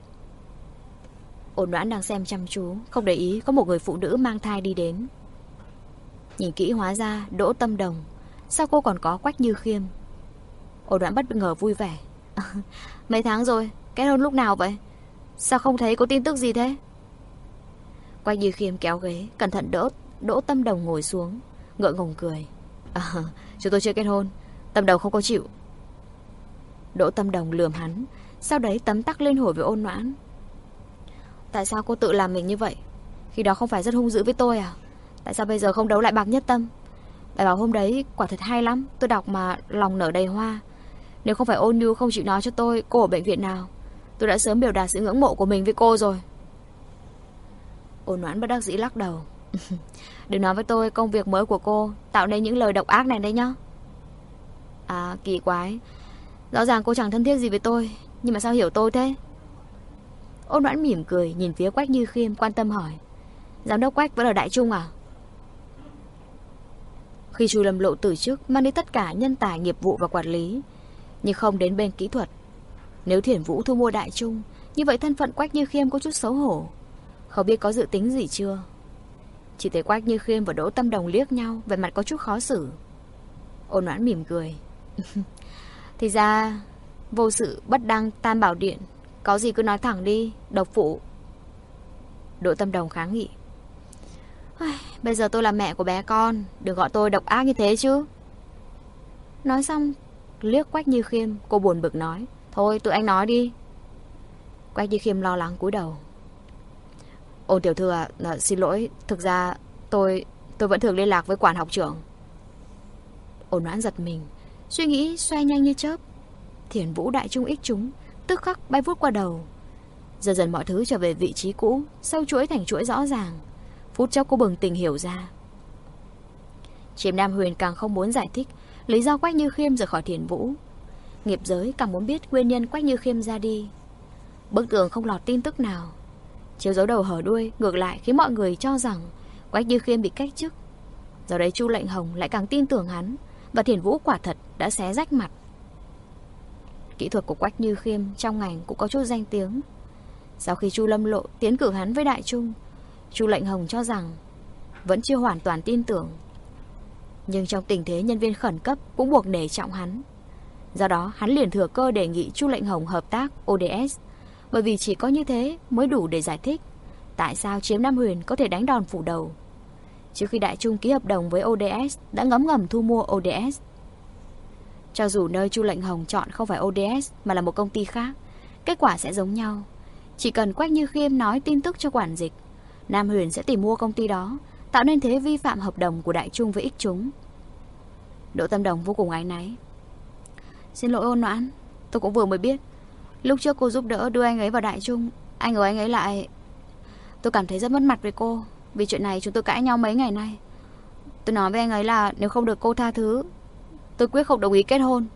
Speaker 1: Ôn Noãn đang xem chăm chú, không để ý có một người phụ nữ mang thai đi đến. Nhìn kỹ hóa ra Đỗ Tâm Đồng, sao cô còn có Quách Như Khiêm. Ôn Noãn bất ngờ vui vẻ. Mấy tháng rồi, kết hôn lúc nào vậy? Sao không thấy có tin tức gì thế? Quách Như Khiêm kéo ghế, cẩn thận đỡ Đỗ Tâm Đồng ngồi xuống, ngượng ngùng cười. À, chúng tôi chưa kết hôn, Tâm Đồng không có chịu. Đỗ Tâm Đồng lườm hắn, sau đấy tấm tắc lên hồi với Ôn Noãn. Tại sao cô tự làm mình như vậy? Khi đó không phải rất hung dữ với tôi à? Tại sao bây giờ không đấu lại Bạc Nhất Tâm? Bài báo hôm đấy quả thật hay lắm, tôi đọc mà lòng nở đầy hoa. Nếu không phải Ôn Nhu không chịu nói cho tôi cô ở bệnh viện nào, tôi đã sớm biểu đạt sự ngưỡng mộ của mình với cô rồi. Ôn Noãn bất đắc dĩ lắc đầu. Đừng nói với tôi công việc mới của cô tạo nên những lời độc ác này đấy nhá. À, kỳ quái. Rõ ràng cô chẳng thân thiết gì với tôi, nhưng mà sao hiểu tôi thế? Ôn Noãn mỉm cười nhìn phía Quách Như Khiêm quan tâm hỏi. Giám đốc Quách vẫn ở Đại Trung à? Khi Chu Lâm Lộ từ chức, mang đi tất cả nhân tài nghiệp vụ và quản lý, nhưng không đến bên kỹ thuật. Nếu Thiển Vũ thu mua Đại Trung, như vậy thân phận Quách Như Khiêm có chút xấu hổ. Không biết có dự tính gì chưa? Chỉ thấy Quách Như Khiêm và Đỗ Tâm Đồng liếc nhau, vẻ mặt có chút khó xử. Ôn Noãn mỉm cười. Thì ra vô sự bất đăng tam bảo điện, có gì cứ nói thẳng đi, độc phụ. Đỗ Tâm Đồng kháng nghị. Bây giờ tôi là mẹ của bé con, đừng gọi tôi độc ác như thế chứ. Nói xong liếc Quách Như Khiêm, cô buồn bực nói. Thôi tụi anh nói đi. Quách Như Khiêm lo lắng cúi đầu. Ôn tiểu thư à, à, xin lỗi, thực ra tôi tôi vẫn thường liên lạc với quản học trưởng. Ôn Noãn giật mình, suy nghĩ xoay nhanh như chớp. Thiển Vũ Đại Trung ích chúng tức khắc bay vút qua đầu. Dần dần mọi thứ trở về vị trí cũ, sâu chuỗi thành chuỗi rõ ràng. Phút chốc cô bừng tỉnh hiểu ra. Chiêm Nam Huyền càng không muốn giải thích lý do Quách Như Khiêm rời khỏi Thiển Vũ. Nghiệp giới càng muốn biết nguyên nhân Quách Như Khiêm ra đi. Bức tường không lọt tin tức nào. Chiếu dấu đầu hở đuôi ngược lại khiến mọi người cho rằng Quách Như Khiêm bị cách chức. Do đấy Chu Lệnh Hồng lại càng tin tưởng hắn, và Thiển Vũ quả thật đã xé rách mặt. Kỹ thuật của Quách Như Khiêm trong ngành cũng có chút danh tiếng. Sau khi Chu Lâm Lộ tiến cử hắn với Đại Trung, Chu Lệnh Hồng cho rằng vẫn chưa hoàn toàn tin tưởng. Nhưng trong tình thế nhân viên khẩn cấp cũng buộc nể trọng hắn. Do đó hắn liền thừa cơ đề nghị Chu Lệnh Hồng hợp tác O D S, bởi vì chỉ có như thế mới đủ để giải thích tại sao Chiếm Nam Huyền có thể đánh đòn phủ đầu. Trước khi Đại Trung ký hợp đồng với O D S đã ngấm ngầm thu mua O D S. Cho dù nơi Chu Lệnh Hồng chọn không phải O D S mà là một công ty khác, kết quả sẽ giống nhau. Chỉ cần Quách Như Khiêm nói tin tức cho quản dịch, Nam Huyền sẽ tìm mua công ty đó, tạo nên thế vi phạm hợp đồng của Đại Trung với ích chúng. Đỗ Tâm Đồng vô cùng áy náy. Xin lỗi Ôn Noãn, tôi cũng vừa mới biết. Lúc trước cô giúp đỡ đưa anh ấy vào Đại Trung, anh ngờ anh ấy lại... Tôi cảm thấy rất mất mặt với cô. Vì chuyện này chúng tôi cãi nhau mấy ngày nay. Tôi nói với anh ấy là nếu không được cô tha thứ, tôi quyết không đồng ý kết hôn.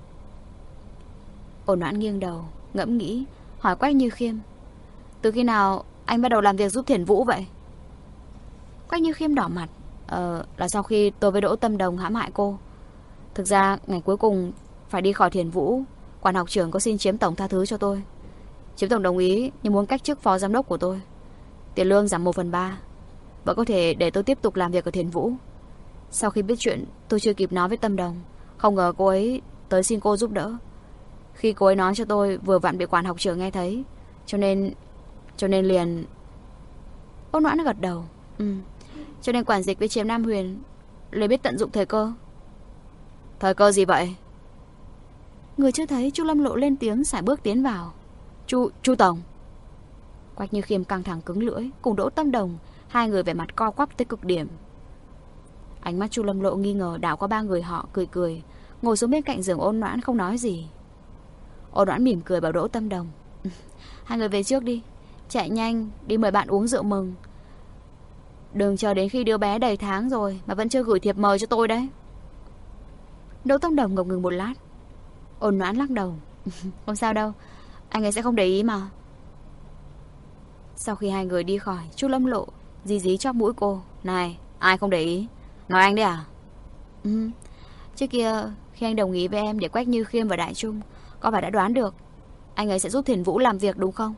Speaker 1: Ôn Noãn nghiêng đầu, ngẫm nghĩ, hỏi Quách Như Khiêm. Từ khi nào anh bắt đầu làm việc giúp Thiển Vũ vậy? Quách Như Khiêm đỏ mặt. Ờ, là sau khi tôi với Đỗ Tâm Đồng hãm hại cô. Thực ra ngày cuối cùng phải đi khỏi Thiển Vũ, quản học trưởng có xin Chiếm tổng tha thứ cho tôi. Chiếm tổng đồng ý, nhưng muốn cách chức phó giám đốc của tôi. Tiền lương giảm một phần ba, vẫn có thể để tôi tiếp tục làm việc ở Thiển Vũ. Sau khi biết chuyện, tôi chưa kịp nói với Tâm Đồng, không ngờ cô ấy tới xin cô giúp đỡ. Khi cô ấy nói cho tôi, vừa vặn bị quản học trưởng nghe thấy, Cho nên Cho nên liền... Ôn Noãn gật đầu. Ừ, cho nên quản dịch với Chiếm Nam Huyền liền biết tận dụng thời cơ. Thời cơ gì vậy? Người chưa thấy, Chu Lâm Lộ lên tiếng sải bước tiến vào. Chu, Chu Tổng. Quách Như Khiêm căng thẳng cứng lưỡi, cùng Đỗ Tâm Đồng, hai người vẻ mặt co quắp tới cực điểm. Ánh mắt Chu Lâm Lộ nghi ngờ đảo qua ba người họ, cười cười, ngồi xuống bên cạnh giường Ôn Noãn không nói gì. Ôn Noãn mỉm cười bảo Đỗ Tâm Đồng. Hai người về trước đi, chạy nhanh đi mời bạn uống rượu mừng. Đừng chờ đến khi đứa bé đầy tháng rồi mà vẫn chưa gửi thiệp mời cho tôi đấy. Đỗ Tâm Đồng ngập ngừng một lát. Ôn Noãn lắc đầu. Không sao đâu, anh ấy sẽ không để ý mà. Sau khi hai người đi khỏi, Chu Lâm Lộ dí dí chóp mũi cô. Này, ai không để ý? Nói anh đấy à? Ừ, trước kia khi anh đồng ý với em để Quách Như Khiêm và Đại Trung, có phải đã đoán được anh ấy sẽ giúp Thiển Vũ làm việc đúng không?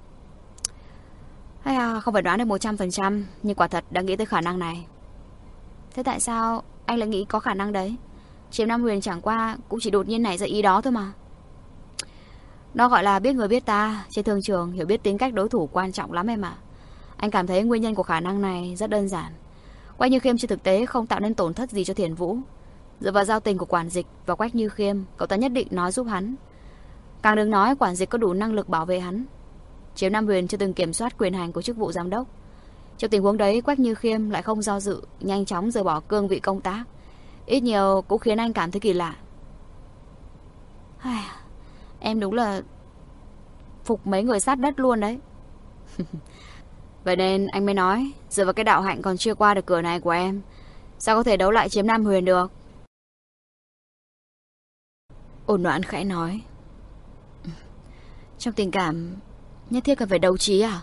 Speaker 1: Hay à, không phải đoán được một trăm phần trăm, nhưng quả thật đã nghĩ tới khả năng này. Thế tại sao anh lại nghĩ có khả năng đấy? Chiếm Nam Huyền chẳng qua cũng chỉ đột nhiên nảy ra ý đó thôi mà. Nó gọi là biết người biết ta. Trên thương trường hiểu biết tính cách đối thủ quan trọng lắm em ạ. Anh cảm thấy nguyên nhân của khả năng này rất đơn giản. Quách Như Khiêm trên thực tế không tạo nên tổn thất gì cho Thiển Vũ. Dựa vào giao tình của quản dịch và Quách Như Khiêm, cậu ta nhất định nói giúp hắn. Càng đừng nói quản dịch có đủ năng lực bảo vệ hắn. Chiếm Nam Huyền chưa từng kiểm soát quyền hành của chức vụ giám đốc. Trong tình huống đấy, Quách Như Khiêm lại không do dự, nhanh chóng rời bỏ cương vị công tác. Ít nhiều cũng khiến anh cảm thấy kỳ lạ. Em đúng là phục mấy người sát đất luôn đấy. Vậy nên anh mới nói, dựa vào cái đạo hạnh còn chưa qua được cửa này của em, sao có thể đấu lại Chiếm Nam Huyền được? Ôn Noãn khẽ nói. Trong tình cảm nhất thiết cần phải đấu trí à?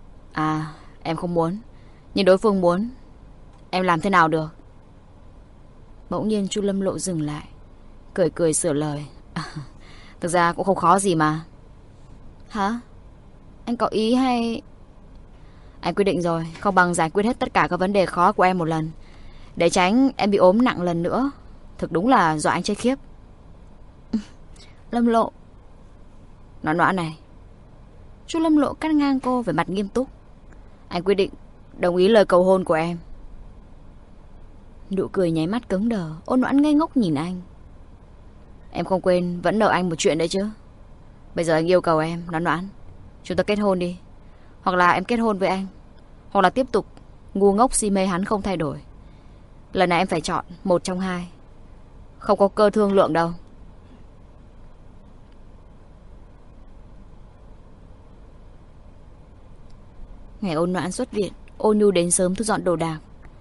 Speaker 1: À, em không muốn, nhưng đối phương muốn, em làm thế nào được? Bỗng nhiên Chu Lâm Lộ dừng lại, cười cười sửa lời. À, thực ra cũng không khó gì mà. Hả? Anh có ý hay... Anh quyết định rồi, không bằng giải quyết hết tất cả các vấn đề khó của em một lần, để tránh em bị ốm nặng lần nữa. Thực đúng là dọa anh chết khiếp. Lâm Lộ. Noãn Noãn này. Chu Lâm Lộ cắt ngang cô về mặt nghiêm túc. Anh quyết định đồng ý lời cầu hôn của em. Nụ cười nháy mắt cứng đờ. Ôn Noãn ngây ngốc nhìn anh. Em không quên vẫn nợ anh một chuyện đấy chứ. Bây giờ anh yêu cầu em, Noãn Noãn, chúng ta kết hôn đi. Hoặc là em kết hôn với anh, hoặc là tiếp tục ngu ngốc si mê hắn không thay đổi. Lần này em phải chọn một trong hai. Không có cơ thương lượng đâu. Ngày Ôn Noãn xuất viện, Ôn Nhu đến sớm thu dọn đồ đạc.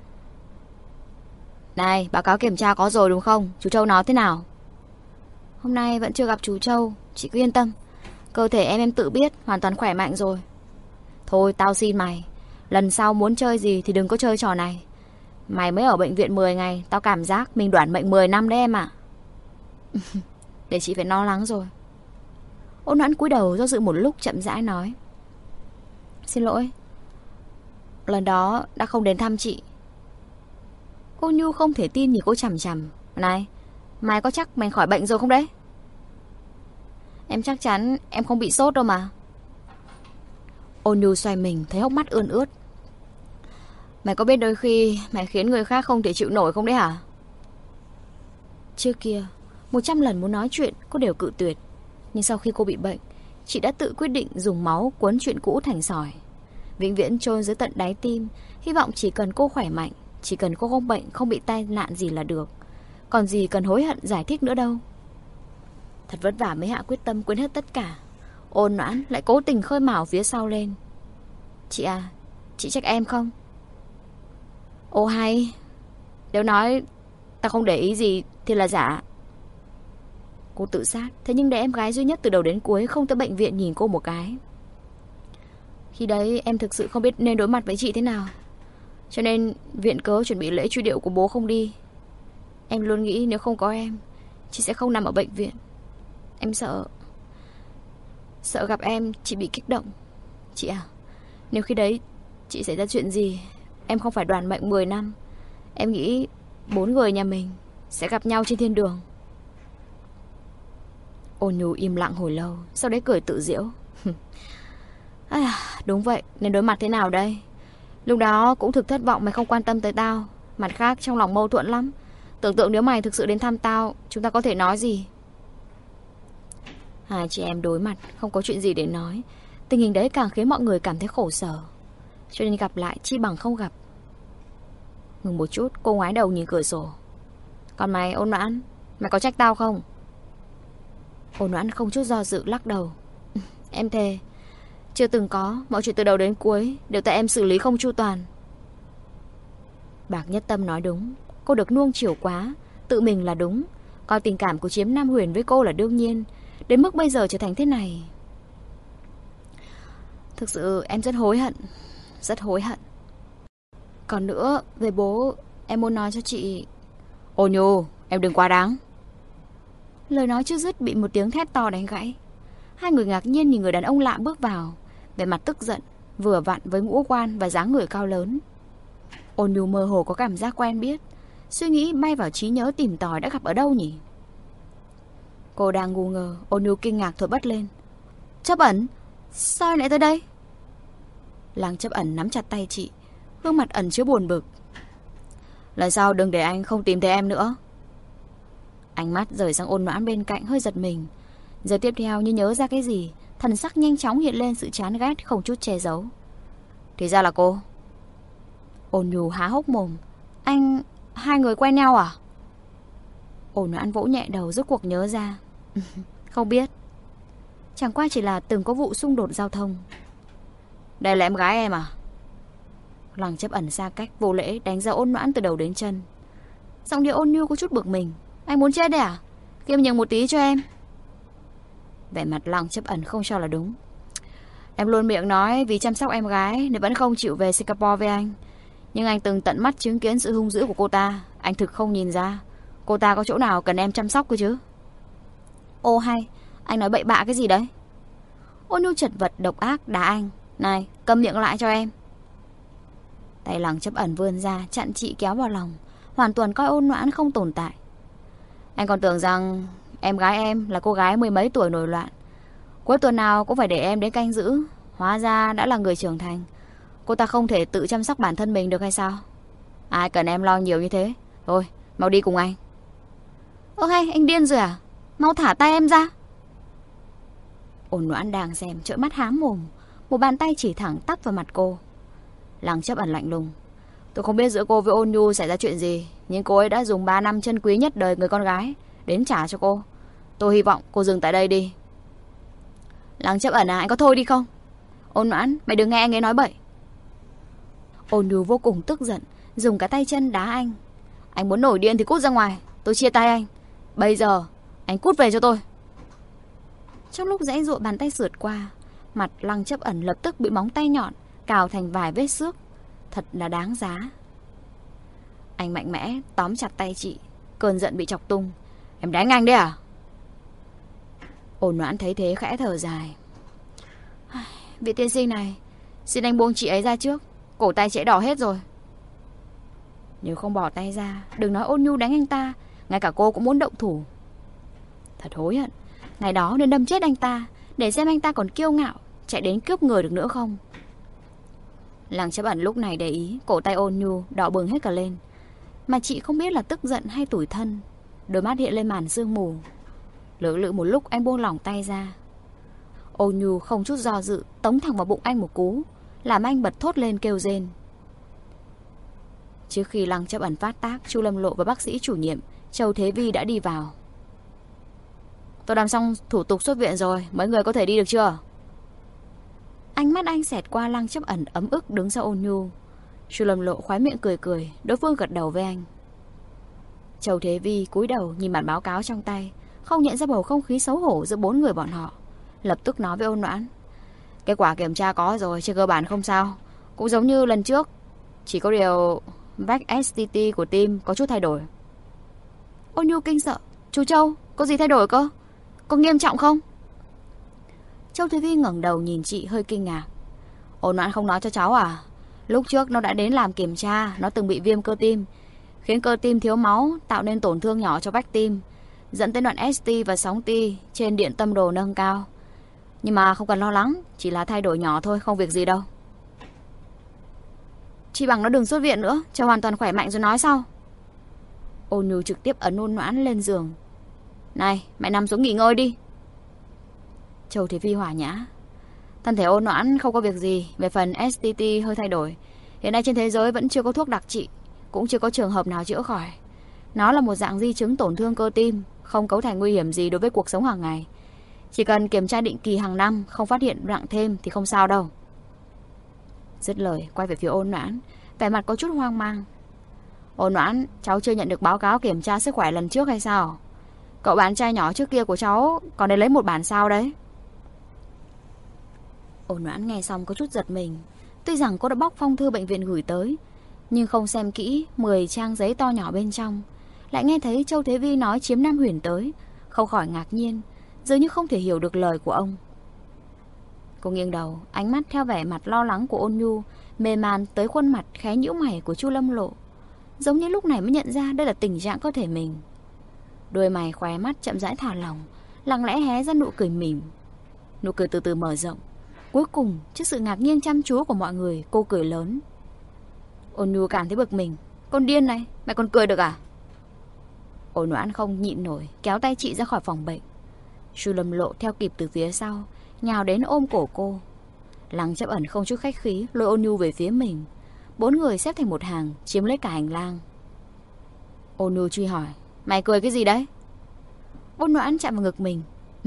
Speaker 1: Này, báo cáo kiểm tra có rồi đúng không? Chú Châu nói thế nào? Hôm nay vẫn chưa gặp chú Châu. Chị cứ yên tâm, cơ thể em em tự biết, hoàn toàn khỏe mạnh rồi. Thôi tao xin mày, lần sau muốn chơi gì thì đừng có chơi trò này. Mày mới ở bệnh viện mười ngày, tao cảm giác mình đoản mệnh mười năm đấy em ạ. Để chị phải lo lắng rồi. Ôn Noãn cúi đầu do dự một lúc, chậm rãi nói. Xin lỗi, lần đó đã không đến thăm chị. Cô Nhu không thể tin nhìn cô chằm chằm. Này, mày có chắc mày khỏi bệnh rồi không đấy? Em chắc chắn em không bị sốt đâu mà. Ôn Nhu xoay mình thấy hốc mắt ươn ướt. Mày có biết đôi khi mày khiến người khác không thể chịu nổi không đấy hả? Trước kia một trăm lần muốn nói chuyện cô đều cự tuyệt. Nhưng sau khi cô bị bệnh, chị đã tự quyết định dùng máu cuốn chuyện cũ thành sỏi, vĩnh viễn chôn dưới tận đáy tim. Hy vọng chỉ cần cô khỏe mạnh, chỉ cần cô không bệnh, không bị tai nạn gì là được. Còn gì cần hối hận giải thích nữa đâu. Thật vất vả mới hạ quyết tâm quên hết tất cả, Ôn Noãn lại cố tình khơi mào phía sau lên. Chị à, chị trách em không? Ô hay, nếu nói ta không để ý gì thì là giả. Cô tự sát, thế nhưng để em gái duy nhất từ đầu đến cuối không tới bệnh viện nhìn cô một cái. Khi đấy em thực sự không biết nên đối mặt với chị thế nào, cho nên viện cớ chuẩn bị lễ truy điệu của bố không đi. Em luôn nghĩ nếu không có em, chị sẽ không nằm ở bệnh viện. Em sợ Sợ gặp em chị bị kích động. Chị à, nếu khi đấy chị xảy ra chuyện gì, em không phải đoản mệnh mười năm, em nghĩ bốn người nhà mình sẽ gặp nhau trên thiên đường. Ôn Nhu im lặng hồi lâu, sau đấy cười tự giễu. À, đúng vậy, nên đối mặt thế nào đây? Lúc đó cũng thực thất vọng mày không quan tâm tới tao. Mặt khác trong lòng mâu thuẫn lắm. Tưởng tượng nếu mày thực sự đến thăm tao, chúng ta có thể nói gì? Hai chị em đối mặt, không có chuyện gì để nói. Tình hình đấy càng khiến mọi người cảm thấy khổ sở, cho nên gặp lại chi bằng không gặp. Ngừng một chút, cô ngoái đầu nhìn cửa sổ. Còn mày, Ôn Noãn, mày có trách tao không? Ôn Noãn không chút do dự lắc đầu. Em thề, chưa từng có. Mọi chuyện từ đầu đến cuối đều tại em xử lý không chu toàn. Bạc Nhất Tâm nói đúng. Cô được nuông chiều quá, tự mình là đúng, coi tình cảm của Chiếm Nam Huyền với cô là đương nhiên. Đến mức bây giờ trở thành thế này, thực sự em rất hối hận. Rất hối hận. Còn nữa, về bố, em muốn nói cho chị. Ô Nhu, em đừng quá đáng. Lời nói chưa dứt bị một tiếng thét to đánh gãy. Hai người ngạc nhiên nhìn người đàn ông lạ bước vào, vẻ mặt tức giận, vừa vặn với ngũ quan và dáng người cao lớn. Ôn Nhu mơ hồ có cảm giác quen biết, suy nghĩ bay vào trí nhớ tìm tòi đã gặp ở đâu nhỉ. Cô đang ngu ngờ, Ôn Nhu kinh ngạc thổi bật lên. Chấp Ẩn, sao anh lại tới đây? Lăng Chấp Ẩn nắm chặt tay chị, gương mặt ẩn chứa buồn bực. Lần sau đừng để anh không tìm thấy em nữa. Ánh mắt rời sang Ôn Noãn bên cạnh hơi giật mình. Giờ tiếp theo như nhớ ra cái gì, thần sắc nhanh chóng hiện lên sự chán ghét không chút che giấu. Thì ra là cô. Ôn Nhu há hốc mồm. Anh... hai người quen nhau à? Ôn Noãn vỗ nhẹ đầu rốt cuộc nhớ ra. Không biết. Chẳng qua chỉ là từng có vụ xung đột giao thông. Đây là em gái em à? Lăng Chấp Ẩn xa cách vô lễ đánh giá Ôn Noãn từ đầu đến chân. Giọng điệu Ôn Nhu có chút bực mình. Anh muốn chết đấy à? Kiêm nhường một tí cho em. Vẻ mặt Lăng Chấp Ẩn không cho là đúng. Em luôn miệng nói vì chăm sóc em gái nên vẫn không chịu về Singapore với anh. Nhưng anh từng tận mắt chứng kiến sự hung dữ của cô ta. Anh thực không nhìn ra. Cô ta có chỗ nào cần em chăm sóc cơ chứ? Ô hay, anh nói bậy bạ cái gì đấy? Ôn Nhu chật vật độc ác đá anh. Này, câm miệng lại cho em. Tay Lăng Chấp Ẩn vươn ra chặn chị kéo vào lòng, hoàn toàn coi Ôn Noãn không tồn tại. Anh còn tưởng rằng em gái em là cô gái mười mấy tuổi nổi loạn, cuối tuần nào cũng phải để em đến canh giữ. Hóa ra đã là người trưởng thành. Cô ta không thể tự chăm sóc bản thân mình được hay sao? Ai cần em lo nhiều như thế. Thôi, mau đi cùng anh. Ơ hay, anh điên rồi à? Mau thả tay em ra. Ôn Noãn đang xem trợn mắt há mồm, một bàn tay chỉ thẳng tắp vào mặt cô. Lăng Chấp Ẩn lạnh lùng. Tôi không biết giữa cô với Ôn Nhu xảy ra chuyện gì, nhưng cô ấy đã dùng ba năm chân quý nhất đời người con gái đến trả cho cô. Tôi hy vọng cô dừng tại đây đi. Lăng Chấp Ẩn à, anh có thôi đi không? Ôn Noãn, mày đừng nghe anh ấy nói bậy. Ôn Nhu vô cùng tức giận, dùng cả tay chân đá anh. Anh muốn nổi điên thì cút ra ngoài, tôi chia tay anh. Bây giờ anh cút về cho tôi. Trong lúc giãy giụa bàn tay sượt qua, mặt Lăng Chấp Ẩn lập tức bị móng tay nhọn cào thành vài vết xước. Thật là đáng giá. Anh mạnh mẽ tóm chặt tay chị, cơn giận bị chọc tung. Em đánh anh đấy à? Ôn Noãn thấy thế khẽ thở dài. Vị tiên sinh này, xin anh buông chị ấy ra trước, cổ tay chị đỏ hết rồi. Nếu không bỏ tay ra, đừng nói Ôn Nhu đánh anh ta, ngay cả cô cũng muốn động thủ. Thật hối hận, ngày đó nên đâm chết anh ta, để xem anh ta còn kiêu ngạo chạy đến cướp người được nữa không. Lăng Chấp Ẩn lúc này để ý cổ tay Ôn Nhu đỏ bừng hết cả lên, mà chị không biết là tức giận hay tủi thân. Đôi mắt hiện lên màn sương mù. Lưỡng lự một lúc anh buông lỏng tay ra. Ôn Nhu không chút do dự tống thẳng vào bụng anh một cú, làm anh bật thốt lên kêu rên. Trước khi Lăng Chấp Ẩn phát tác, Chu Lâm Lộ và bác sĩ chủ nhiệm Châu Thế Vi đã đi vào. Tôi làm xong thủ tục xuất viện rồi, mấy người có thể đi được chưa? Ánh mắt anh xẹt qua Lăng Chấp Ẩn ấm ức đứng sau Ôn Nhu. Chu Lâm Lộ khóe miệng cười cười, đối phương gật đầu với anh. Châu Thế Vi cúi đầu nhìn bản báo cáo trong tay, không nhận ra bầu không khí xấu hổ giữa bốn người bọn họ, lập tức nói với Ôn Noãn. Kết quả kiểm tra có rồi, trên cơ bản không sao, cũng giống như lần trước, chỉ có điều vách ét tê tê của tim có chút thay đổi. Ôn Nhu kinh sợ. Chú Châu, có gì thay đổi cơ? Có nghiêm trọng không? Châu Thế Vi ngẩng đầu nhìn chị hơi kinh ngạc. Ôn Noãn không nói cho cháu à? Lúc trước nó đã đến làm kiểm tra, nó từng bị viêm cơ tim, khiến cơ tim thiếu máu, tạo nên tổn thương nhỏ cho vách tim, dẫn tới đoạn ét tê và sóng ti trên điện tâm đồ nâng cao. Nhưng mà không cần lo lắng, chỉ là thay đổi nhỏ thôi, không việc gì đâu. Chị bảo nó đừng xuất viện nữa, chờ hoàn toàn khỏe mạnh rồi nói sau. Ôn Nhu trực tiếp ấn Ôn Noãn lên giường. Này, mày nằm xuống nghỉ ngơi đi. Châu Thế Vi hòa nhã. Thân thể Ôn Noãn không có việc gì. Về phần ét tê tê hơi thay đổi, hiện nay trên thế giới vẫn chưa có thuốc đặc trị, cũng chưa có trường hợp nào chữa khỏi. Nó là một dạng di chứng tổn thương cơ tim, không cấu thành nguy hiểm gì đối với cuộc sống hàng ngày. Chỉ cần kiểm tra định kỳ hàng năm, không phát hiện nặng thêm thì không sao đâu. Dứt lời quay về phía Ôn Noãn, vẻ mặt có chút hoang mang. Ôn Noãn, cháu chưa nhận được báo cáo kiểm tra sức khỏe lần trước hay sao? Cậu bạn trai nhỏ trước kia của cháu còn đến lấy một bản sao đấy. Ôn Noãn nghe xong có chút giật mình. Tuy rằng cô đã bóc phong thư bệnh viện gửi tới, nhưng không xem kỹ mười trang giấy to nhỏ bên trong, lại nghe thấy Châu Thế Vi nói Chiếm Nam Huyền tới, không khỏi ngạc nhiên, dường như không thể hiểu được lời của ông. Cô nghiêng đầu, ánh mắt theo vẻ mặt lo lắng của Ôn Nhu mê man tới khuôn mặt khẽ nhíu mày của Chu Lâm Lộ, giống như lúc này mới nhận ra đây là tình trạng cơ thể mình. Đôi mày khóe mắt chậm rãi thả lỏng, lặng lẽ hé ra nụ cười mỉm. Nụ cười từ từ mở rộng. Cuối cùng, trước sự ngạc nhiên chăm chú của mọi người, cô cười lớn. Ôn Nhu cảm thấy bực mình. Con điên này, mày còn cười được à? Ôn Noãn không nhịn nổi, kéo tay chị ra khỏi phòng bệnh. Chu Lâm Lộ theo kịp từ phía sau, nhào đến ôm cổ cô. Lăng Chấp Ẩn không chút khách khí lôi Ôn Nhu về phía mình. Bốn người xếp thành một hàng, chiếm lấy cả hành lang. Ôn Nhu truy hỏi. Mày cười cái gì đấy? Ôn Noãn chạm vào ngực mình.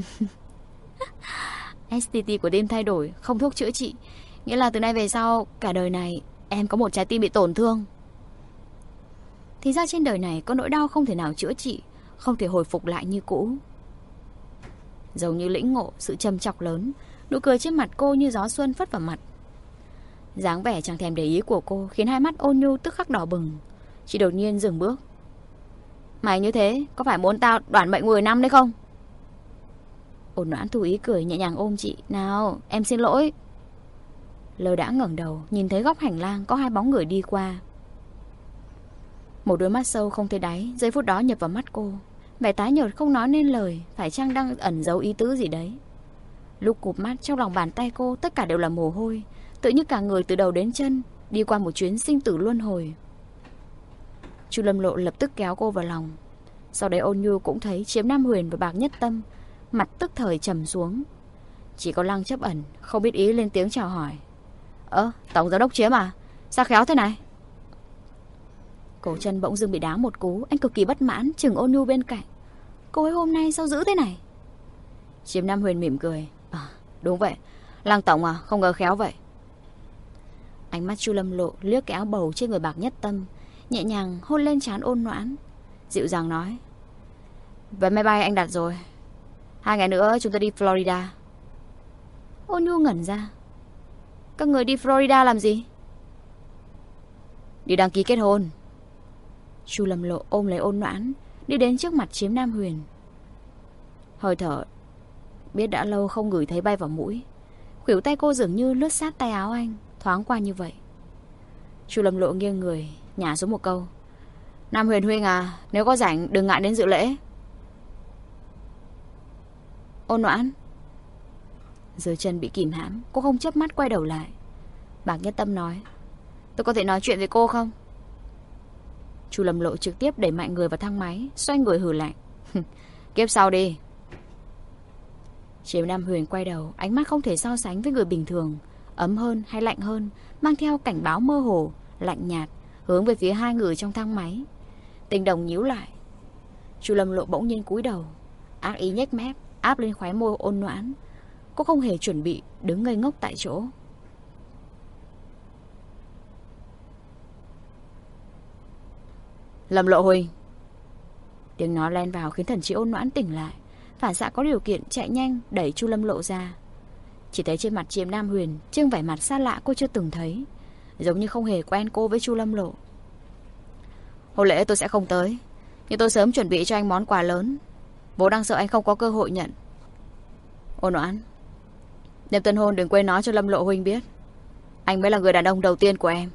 Speaker 1: ét tê tê của tim thay đổi, không thuốc chữa trị, nghĩa là từ nay về sau cả đời này em có một trái tim bị tổn thương. Thì ra trên đời này có nỗi đau không thể nào chữa trị, không thể hồi phục lại như cũ. Giống như lĩnh ngộ sự trầm trọng lớn, nụ cười trên mặt cô như gió xuân phất vào mặt. Dáng vẻ chẳng thèm để ý của cô khiến hai mắt Ôn Nhu tức khắc đỏ bừng. Chị đột nhiên dừng bước. Mày như thế có phải muốn tao đoản mệnh mười năm đấy không? Ôn Noãn Thu Ý cười nhẹ nhàng ôm chị. Nào, em xin lỗi. Lơ đã ngẩng đầu, nhìn thấy góc hành lang có hai bóng người đi qua. Một đôi mắt sâu không thấy đáy giây phút đó nhập vào mắt cô. Vẻ tái nhợt không nói nên lời, phải chăng đang ẩn giấu ý tứ gì đấy. Lúc cụp mắt, trong lòng bàn tay cô tất cả đều là mồ hôi, tự như cả người từ đầu đến chân đi qua một chuyến sinh tử luân hồi. Chu Lâm Lộ lập tức kéo cô vào lòng. Sau đấy Ôn Nhu cũng thấy Chiếm Nam Huyền và Bạc Nhất Tâm, mặt tức thời trầm xuống. Chỉ có Lăng Chấp Ẩn không biết ý lên tiếng chào hỏi. Ơ, Tổng Giám đốc Chiếm à? Sao khéo thế này? Cổ chân bỗng dưng bị đá một cú. Anh cực kỳ bất mãn chừng Ôn Nhu bên cạnh. Cô ấy hôm nay sao dữ thế này? Chiếm Nam Huyền mỉm cười. À, đúng vậy, Lăng Tổng à, không ngờ khéo vậy. Ánh mắt Chu Lâm Lộ liếc cái áo bầu trên người Bạc Nhất Tâm, nhẹ nhàng hôn lên trán Ôn Noãn, dịu dàng nói. Vé máy bay anh đặt rồi, hai ngày nữa chúng ta đi Florida. Ôn Nhu ngẩn ra. Các người đi Florida làm gì? Đi đăng ký kết hôn. Chu Lâm Lộ ôm lấy Ôn Noãn, đi đến trước mặt Chiếm Nam Huyền. Hơi thở biết đã lâu không ngửi thấy bay vào mũi. Khuỷu tay cô dường như lướt sát tay áo anh, thoáng qua như vậy. Chu Lâm Lộ nghiêng người nhả xuống một câu. Nam Huyền huynh à, nếu có rảnh đừng ngại đến dự lễ. Ôn Noãn. Dưới chân bị kìm hãm, cô không chớp mắt quay đầu lại. Bạc Nhất Tâm nói. Tôi có thể nói chuyện với cô không? Chu Lâm Lộ trực tiếp đẩy mạnh người vào thang máy, xoay người hừ lạnh. Kiếp sau đi. Chiếm Nam Huyền quay đầu, ánh mắt không thể so sánh với người bình thường, ấm hơn hay lạnh hơn, mang theo cảnh báo mơ hồ, lạnh nhạt, hướng về phía hai người trong thang máy. Tình đồng nhíu lại. Chu Lâm Lộ bỗng nhiên cúi đầu, ác ý nhếch mép, áp lên khóe môi Ôn Noãn. Cô không hề chuẩn bị, đứng ngây ngốc tại chỗ. Lâm Lộ huynh. Tiếng nói len vào khiến thần trí Ôn Noãn tỉnh lại, phản xạ có điều kiện chạy nhanh đẩy Chu Lâm Lộ ra. Chỉ thấy trên mặt Chiếm Nam Huyền trưng vẻ mặt xa lạ cô chưa từng thấy, giống như không hề quen cô với Chu Lâm Lộ. Hôn lễ tôi sẽ không tới, nhưng tôi sớm chuẩn bị cho anh món quà lớn, bố đang sợ anh không có cơ hội nhận. Ôn Noãn, đêm tân hôn đừng quên nói cho Lâm Lộ huynh biết, anh mới là người đàn ông đầu tiên của em.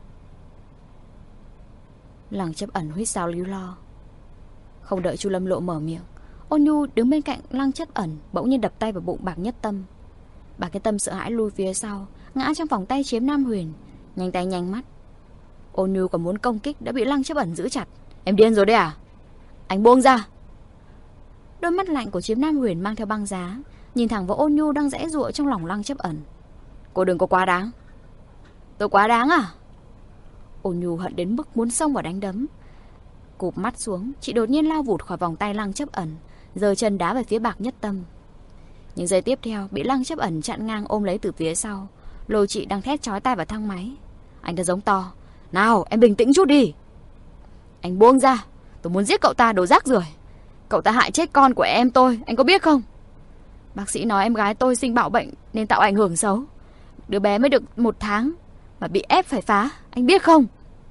Speaker 1: Lăng Chấp Ẩn huýt sáo líu lo. Không đợi Chu Lâm Lộ mở miệng, Ôn Nhu đứng bên cạnh Lăng Chấp Ẩn bỗng nhiên đập tay vào bụng Bạc Nhất Tâm. Bạc Nhất Tâm sợ hãi lui phía sau, ngã trong vòng tay Chiếm Nam Huyền, nhanh tay nhanh mắt. Ôn Nhu còn muốn công kích đã bị Lăng Chấp Ẩn giữ chặt. Em điên rồi đấy à? Anh buông ra. Đôi mắt lạnh của Chiếm Nam Huyền mang theo băng giá, nhìn thẳng vào Ôn Nhu đang giãy giụa trong lòng Lăng Chấp Ẩn. Cô đừng có quá đáng. Tôi quá đáng à? Ôn Nhu hận đến mức muốn xông vào đánh đấm. Cụp mắt xuống, chị đột nhiên lao vụt khỏi vòng tay Lăng Chấp Ẩn, giơ chân đá về phía Bạc Nhất Tâm. Nhưng giây tiếp theo bị Lăng Chấp Ẩn chặn ngang ôm lấy từ phía sau, lôi chị đang thét chói tai vào thang máy. Anh ta giống to. Nào em bình tĩnh chút đi. Anh buông ra, tôi muốn giết cậu ta, đồ rác rưởi. Cậu ta hại chết con của em tôi, anh có biết không? Bác sĩ nói em gái tôi sinh bạo bệnh nên tạo ảnh hưởng xấu. Đứa bé mới được một tháng mà bị ép phải phá, anh biết không?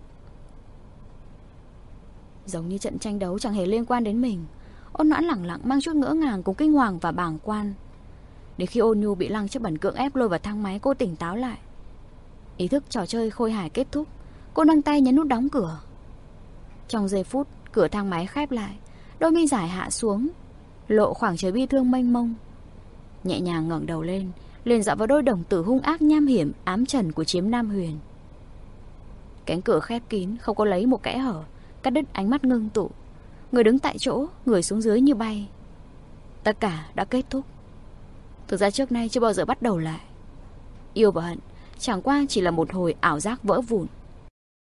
Speaker 1: Giống như trận tranh đấu chẳng hề liên quan đến mình, Ôn Noãn lẳng lặng mang chút ngỡ ngàng cùng kinh hoàng và bàng quan. Đến khi Ôn Nhu bị Lăng Chấp Ẩn cưỡng ép lôi vào thang máy, cô tỉnh táo lại. Ý thức trò chơi khôi hài kết thúc, cô nâng tay nhấn nút đóng cửa. Trong giây phút cửa thang máy khép lại, đôi mi dài hạ xuống, lộ khoảng trời bi thương mênh mông. Nhẹ nhàng ngẩng đầu lên, liền dạo vào đôi đồng tử hung ác nham hiểm ám trần của Chiếm Nam Huyền. Cánh cửa khép kín, không có lấy một kẽ hở, cắt đứt ánh mắt ngưng tụ. Người đứng tại chỗ, người xuống dưới như bay. Tất cả đã kết thúc. Thực ra trước nay chưa bao giờ bắt đầu lại. Yêu và hận chẳng qua chỉ là một hồi ảo giác vỡ vụn.